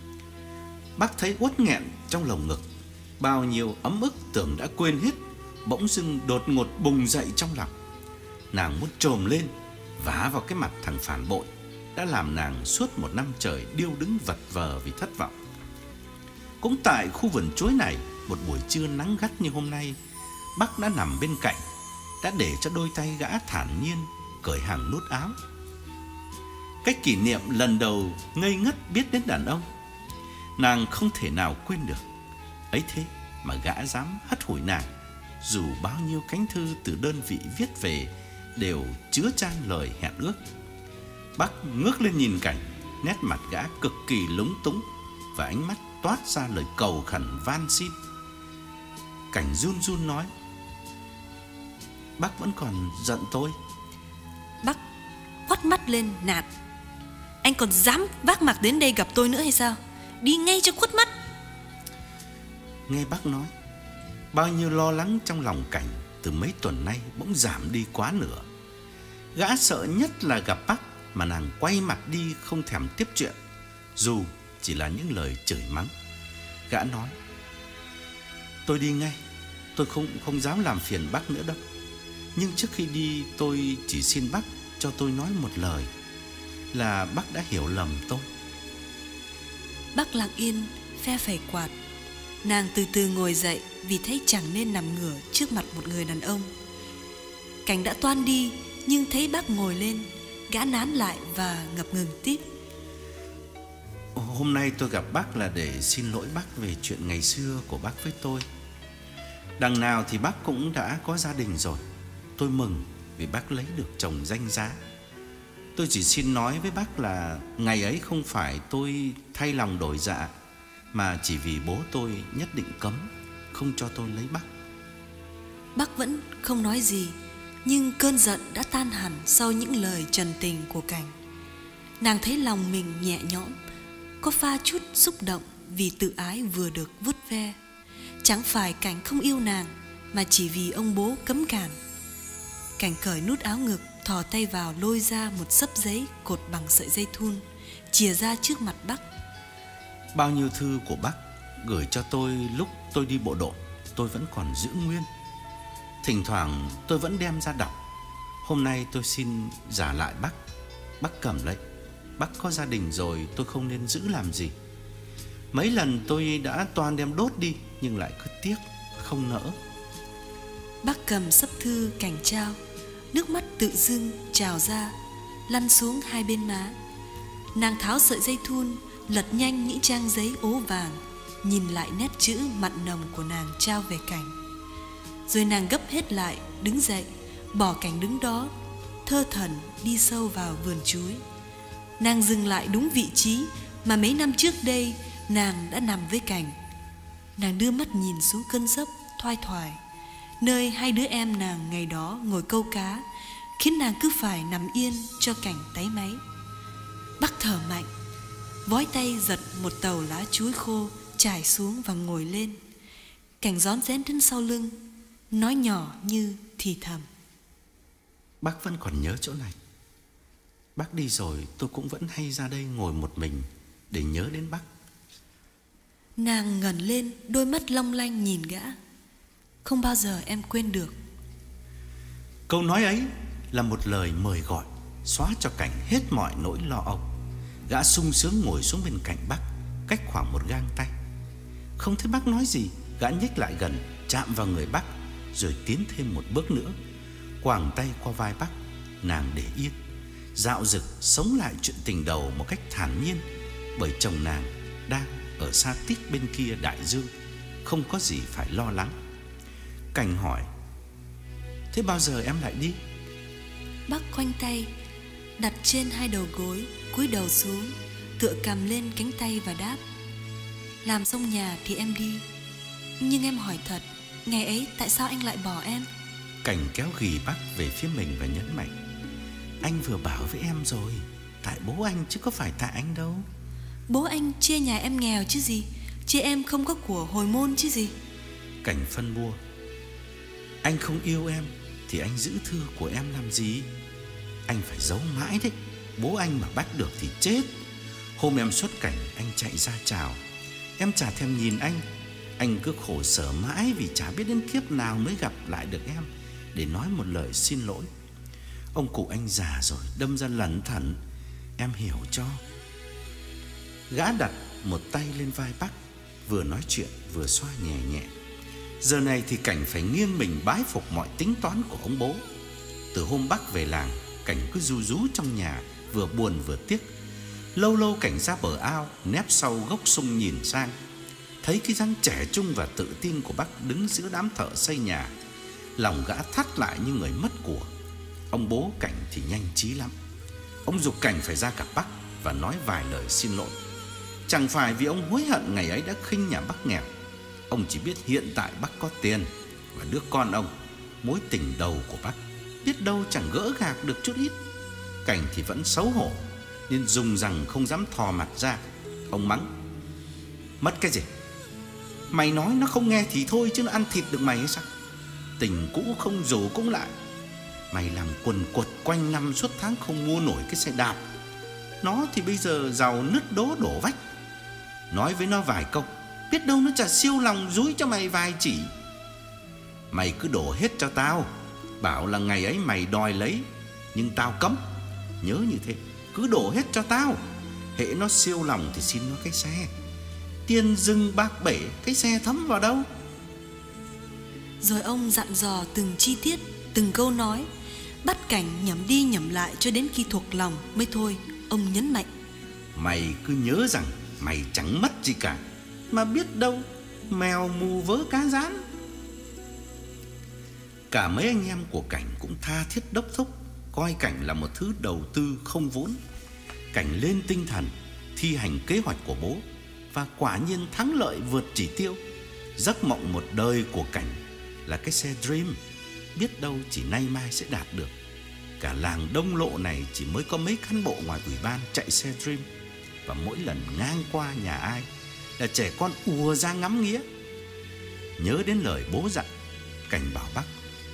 Bác thấy uất nghẹn trong lồng ngực, bao nhiêu ấm ức tưởng đã quên hết bỗng dưng đột ngột bùng dậy trong lòng. Nàng muốn trồm lên vả vào cái mặt thằng phản bội đã làm nàng suốt một năm trời điêu đứng vật vờ vì thất vọng. Cũng tại khu vườn chuối này, một buổi trưa nắng gắt như hôm nay, bác đã nằm bên cạnh, đã để cho đôi tay gã thản nhiên cởi hàng nút áo. Cái kỷ niệm lần đầu ngây ngất biết đến đàn ông, nàng không thể nào quên được. Ấy thế mà gã dám hất hủi nàng, dù bao nhiêu cánh thư từ đơn vị viết về đều chứa chan lời hẹn ước. Bác ngước lên nhìn Cảnh, nét mặt gã cực kỳ lúng túng và ánh mắt toát ra lời cầu khẩn van xin. Cảnh run run nói: "Bác vẫn còn giận tôi?" Bác quắt mắt lên nạt: "Anh còn dám vác mặt đến đây gặp tôi nữa hay sao? Đi ngay cho khuất mắt." Nghe bác nói, bao nhiêu lo lắng trong lòng Cảnh từ mấy tuần nay bỗng giảm đi quá nửa. Gã sợ nhất là gặp bác mà nàng quay mặt đi không thèm tiếp chuyện, dù chỉ là những lời chửi mắng. Gã nói: "Tôi đi ngay, tôi không không dám làm phiền bác nữa đâu. Nhưng trước khi đi tôi chỉ xin bác cho tôi nói một lời, là bác đã hiểu lầm tôi." Bác lặng yên phe phẩy quạt. Nàng từ từ ngồi dậy vì thấy chẳng nên nằm ngửa trước mặt một người đàn ông. Cảnh đã toan đi, nhưng thấy bác ngồi lên, gã nán lại và ngập ngừng tiếp: "Hôm nay tôi gặp bác là để xin lỗi bác về chuyện ngày xưa của bác với tôi. Đằng nào thì bác cũng đã có gia đình rồi. Tôi mừng vì bác lấy được chồng danh giá. Tôi chỉ xin nói với bác là ngày ấy không phải tôi thay lòng đổi dạ, mà chỉ vì bố tôi nhất định cấm, không cho tôi lấy bác." Bác vẫn không nói gì, nhưng cơn giận đã tan hẳn sau những lời trần tình của Cảnh. Nàng thấy lòng mình nhẹ nhõm, có pha chút xúc động vì tự ái vừa được vuốt ve. Chẳng phải Cảnh không yêu nàng, mà chỉ vì ông bố cấm cản. Cảnh cởi nút áo ngực, thò tay vào lôi ra một xấp giấy cột bằng sợi dây thun, chìa ra trước mặt bác. Bao nhiêu thư của bác gửi cho tôi lúc tôi đi bộ đội tôi vẫn còn giữ nguyên. Thỉnh thoảng tôi vẫn đem ra đọc. Hôm nay tôi xin trả lại bác. Bác cầm lấy. Bác có gia đình rồi, tôi không nên giữ làm gì. Mấy lần tôi đã toan đem đốt đi, nhưng lại cứ tiếc, không nỡ. Bác cầm sấp thư Cảnh trao. Nước mắt tự dưng trào ra, lăn xuống hai bên má. Nàng tháo sợi dây thun, lật nhanh những trang giấy ố vàng, nhìn lại nét chữ mặn nồng của nàng trao về Cảnh. Rồi nàng gấp hết lại, đứng dậy, bỏ Cảnh đứng đó, thơ thẩn đi sâu vào vườn chuối. Nàng dừng lại đúng vị trí mà mấy năm trước đây nàng đã nằm với Cảnh. Nàng đưa mắt nhìn xuống cơn dốc thoai thoải, nơi hai đứa em nàng ngày đó ngồi câu cá, khiến nàng cứ phải nằm yên cho Cảnh táy máy. Bác thở mạnh, vói tay giật một tàu lá chuối khô trải xuống và ngồi lên. Cảnh rón rén đến sau lưng, nói nhỏ như thì thầm: Bác vẫn còn nhớ chỗ này. Bác đi rồi tôi cũng vẫn hay ra đây ngồi một mình để nhớ đến bác. Nàng ngẩng lên, đôi mắt long lanh nhìn gã. Không bao giờ em quên được. Câu nói ấy là một lời mời gọi, xóa cho Cảnh hết mọi nỗi lo âu. Gã sung sướng ngồi xuống bên cạnh bác, cách khoảng một gang tay. Không thấy bác nói gì, gã nhích lại gần, chạm vào người bác, rồi tiến thêm một bước nữa, quàng tay qua vai bác. Nàng để yên, dạo dực sống lại chuyện tình đầu một cách thản nhiên, bởi chồng nàng đang ở xa tít bên kia đại dương, không có gì phải lo lắng. Cảnh hỏi: Thế bao giờ em lại đi? Bác khoanh tay, đặt trên hai đầu gối, cúi đầu xuống, tựa cằm lên cánh tay và đáp: Làm xong nhà thì em đi. Nhưng em hỏi thật, ngày ấy tại sao anh lại bỏ em? Cảnh kéo ghì bác về phía mình và nhấn mạnh: Anh vừa bảo với em rồi, tại bố anh chứ có phải tại anh đâu. Bố anh chê nhà em nghèo chứ gì, chê em không có của hồi môn chứ gì. Cảnh phân bua: Anh không yêu em thì anh giữ thư của em làm gì? Anh phải giấu mãi đấy. Bố anh mà bắt được thì chết. Hôm em xuất cảnh anh chạy ra chào, em chả thèm nhìn anh. Anh cứ khổ sở mãi vì chả biết đến kiếp nào mới gặp lại được em để nói một lời xin lỗi. Ông cụ anh già rồi, đâm ra lẩn thẩn, em hiểu cho. Gã đặt một tay lên vai bác, vừa nói chuyện vừa xoa nhẹ nhẹ. Giờ này thì Cảnh phải nghiêng mình bái phục mọi tính toán của ông bố. Từ hôm bác về làng, Cảnh cứ ru rú trong nhà, vừa buồn vừa tiếc. Lâu lâu Cảnh ra bờ ao, nép sau gốc sung nhìn sang, thấy cái dáng trẻ trung và tự tin của bác đứng giữa đám thợ xây nhà. Lòng gã thắt lại như người mất của. Ông bố Cảnh thì nhanh trí lắm. Ông giục Cảnh phải ra gặp bác và nói vài lời xin lỗi. Chẳng phải vì ông hối hận ngày ấy đã khinh nhà bác nghèo. Ông chỉ biết hiện tại bác có tiền và đứa con ông, mối tình đầu của bác, biết đâu chẳng gỡ gạc được chút ít. Cảnh thì vẫn xấu hổ nên dùng rằng không dám thò mặt ra. Ông mắng: Mất cái gì? Mày nói nó không nghe thì thôi, chứ nó ăn thịt được mày hay sao? Tình cũ không rủ cũng lại. Mày làm quần quật quanh năm suốt tháng không mua nổi cái xe đạp. Nó thì bây giờ giàu nứt đố đổ vách. Nói với nó vài câu, biết đâu nó chả siêu lòng dúi cho mày vài chỉ. Mày cứ đổ hết cho tao, bảo là ngày ấy mày đòi lấy, nhưng tao cấm. Nhớ như thế, cứ đổ hết cho tao. Hễ nó siêu lòng thì xin nó cái xe. Tiền rừng bạc bể, cái xe thấm vào đâu? Rồi ông dặn dò từng chi tiết, từng câu nói, bắt Cảnh nhẩm đi nhẩm lại cho đến khi thuộc lòng mới thôi. Ông nhấn mạnh: Mày cứ nhớ rằng mày chẳng mất gì cả, mà biết đâu mèo mù vớ cá rán. Cả mấy anh em của Cảnh cũng tha thiết đốc thúc, coi Cảnh là một thứ đầu tư không vốn. Cảnh lên tinh thần thi hành kế hoạch của bố, và quả nhiên thắng lợi vượt chỉ tiêu. Giấc mộng một đời của Cảnh là cái xe Dream, biết đâu chỉ nay mai sẽ đạt được. Cả làng Đông Lộ này chỉ mới có mấy cán bộ ngoài ủy ban chạy xe Dream, và mỗi lần ngang qua nhà ai là trẻ con ùa ra ngắm nghía. Nhớ đến lời bố dặn, Cảnh bảo bác: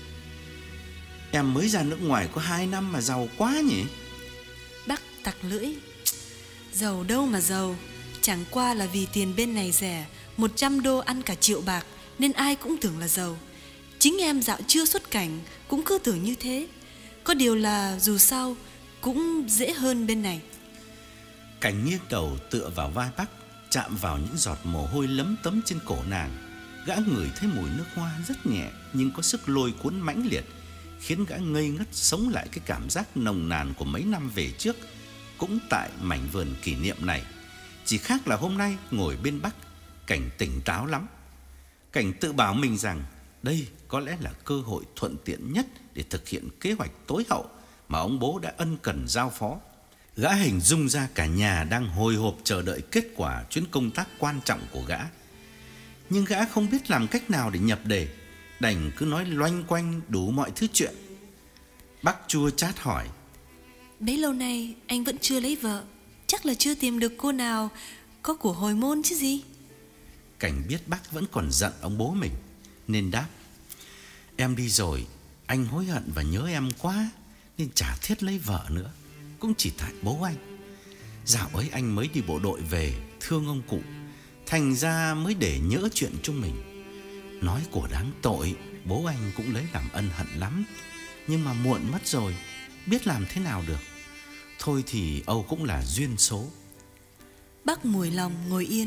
Em mới ra nước ngoài có hai năm mà giàu quá nhỉ? Bác tặc lưỡi: Giàu đâu mà giàu, chẳng qua là vì tiền bên này rẻ, một trăm đô ăn cả triệu bạc, nên ai cũng tưởng là giàu. Chính em dạo chưa xuất cảnh cũng cứ tưởng như thế. Có điều là dù sao cũng dễ hơn bên này. Cảnh nghiêng đầu tựa vào vai Bắc, chạm vào những giọt mồ hôi lấm tấm trên cổ nàng. Gã ngửi thấy mùi nước hoa rất nhẹ nhưng có sức lôi cuốn mãnh liệt, khiến gã ngây ngất sống lại cái cảm giác nồng nàn của mấy năm về trước, cũng tại mảnh vườn kỷ niệm này. Chỉ khác là hôm nay ngồi bên Bắc, Cảnh tỉnh táo lắm. Cảnh tự bảo mình rằng đây có lẽ là cơ hội thuận tiện nhất để thực hiện kế hoạch tối hậu mà ông bố đã ân cần giao phó. Gã hình dung ra cả nhà đang hồi hộp chờ đợi kết quả chuyến công tác quan trọng của gã. Nhưng gã không biết làm cách nào để nhập đề, đành cứ nói loanh quanh đủ mọi thứ chuyện. Bác chua chát hỏi: Bấy lâu nay anh vẫn chưa lấy vợ, chắc là chưa tìm được cô nào có của hồi môn chứ gì. Cảnh biết bác vẫn còn giận ông bố mình, nên đáp: Em đi rồi, anh hối hận và nhớ em quá, nên chả thiết lấy vợ nữa. Cũng chỉ tại bố anh. Dạo ấy anh mới đi bộ đội về, thương ông cụ, thành ra mới để nhỡ chuyện chung mình. Nói của đáng tội, bố anh cũng lấy làm ân hận lắm, nhưng mà muộn mất rồi, biết làm thế nào được. Thôi thì âu cũng là duyên số. Bác mùi lòng ngồi yên.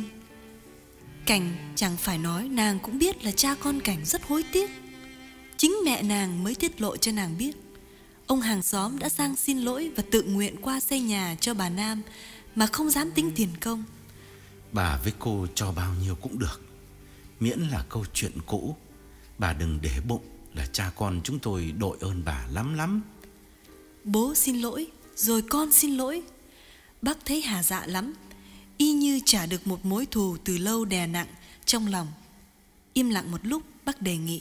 Cảnh chẳng phải nói, nàng cũng biết là cha con Cảnh rất hối tiếc. Chính mẹ nàng mới tiết lộ cho nàng biết ông hàng xóm đã sang xin lỗi và tự nguyện qua xây nhà cho bà Nam mà không dám tính tiền công. Bà với cô cho bao nhiêu cũng được, miễn là câu chuyện cũ. Bà đừng để bụng là cha con chúng tôi đội ơn bà lắm lắm. Bố xin lỗi, rồi con xin lỗi. Bác thấy hà dạ lắm, y như trả được một mối thù từ lâu đè nặng trong lòng. Im lặng một lúc, bác đề nghị: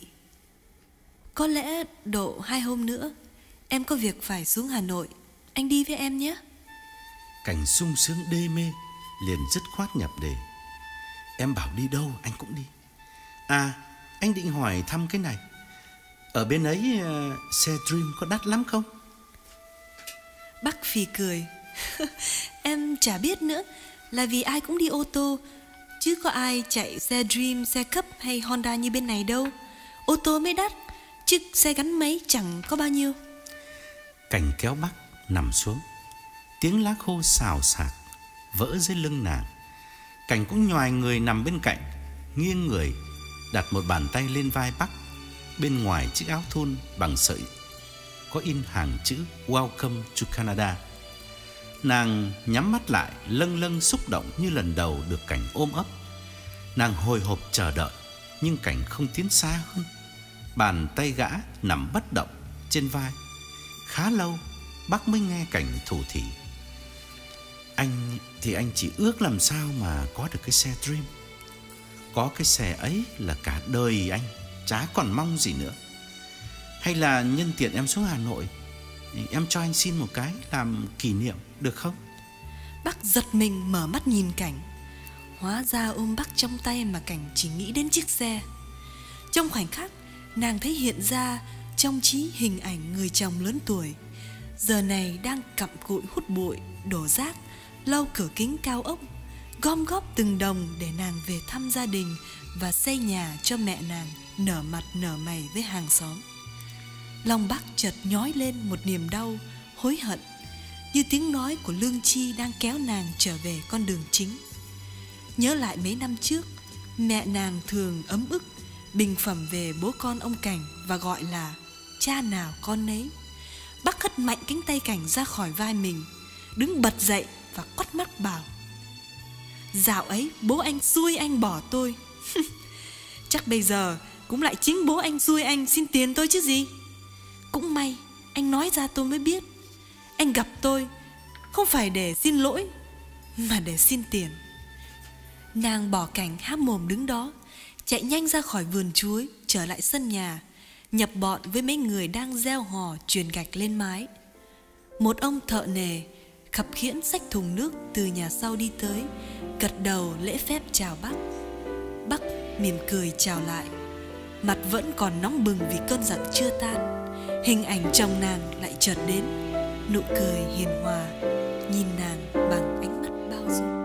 Có lẽ độ hai hôm nữa em có việc phải xuống Hà Nội, anh đi với em nhé. Cảnh sung sướng đê mê, liền dứt khoát nhập đề: Em bảo đi đâu anh cũng đi. À, anh định hỏi thăm cái này, ở bên ấy uh, xe Dream có đắt lắm không? Bác phì cười. Em chả biết nữa, là vì ai cũng đi ô tô, chứ có ai chạy xe Dream, xe Cup hay Honda như bên này đâu. Ô tô mới đắt, chứ xe gắn máy chẳng có bao nhiêu. Cảnh kéo Bắc nằm xuống. Tiếng lá khô xào xạc vỡ dưới lưng nàng. Cảnh cũng nhoài người nằm bên cạnh, nghiêng người đặt một bàn tay lên vai Bắc. Bên ngoài chiếc áo thun bằng sợi có in hàng chữ Welcome to Canada. Nàng nhắm mắt lại, lâng lâng xúc động như lần đầu được Cảnh ôm ấp. Nàng hồi hộp chờ đợi, nhưng Cảnh không tiến xa hơn. Bàn tay gã nằm bất động trên vai. Khá lâu Bắc mới nghe Cảnh thủ thỉ: Anh thì anh chỉ ước làm sao mà có được cái xe Dream. Có cái xe ấy là cả đời anh, chả còn mong gì nữa. Hay là nhân tiện em xuống Hà Nội, em cho anh xin một cái làm kỷ niệm được không? Bác giật mình mở mắt nhìn Cảnh. Hóa ra ôm Bắc trong tay mà Cảnh chỉ nghĩ đến chiếc xe. Trong khoảnh khắc, nàng thấy hiện ra trong trí hình ảnh người chồng lớn tuổi, giờ này đang cặm cụi hút bụi, đổ rác, lau cửa kính cao ốc, gom góp từng đồng để nàng về thăm gia đình và xây nhà cho mẹ nàng, nở mặt nở mày với hàng xóm. Lòng Bác chợt nhói lên một niềm đau, hối hận, như tiếng nói của lương tri đang kéo nàng trở về con đường chính. Nhớ lại mấy năm trước, mẹ nàng thường ấm ức bình phẩm về bố con ông Cảnh và gọi là cha nào con nấy. Bác hất mạnh cánh tay Cảnh ra khỏi vai mình, đứng bật dậy và quắt mắt bảo: Dạo ấy bố anh xui anh bỏ tôi. Chắc bây giờ cũng lại chính bố anh xui anh xin tiền tôi chứ gì. Cũng may anh nói ra tôi mới biết, anh gặp tôi không phải để xin lỗi mà để xin tiền. Nàng bỏ Cảnh há mồm đứng đó, chạy nhanh ra khỏi vườn chuối, trở lại sân nhà, nhập bọn với mấy người đang gieo hò chuyền gạch lên mái. Một ông thợ nề khập khiễng xách thùng nước từ nhà sau đi tới, gật đầu lễ phép chào Bắc. Bắc mỉm cười chào lại, mặt vẫn còn nóng bừng vì cơn giận chưa tan. Hình ảnh chồng nàng lại chợt đến, nụ cười hiền hòa, nhìn nàng bằng ánh mắt bao dung.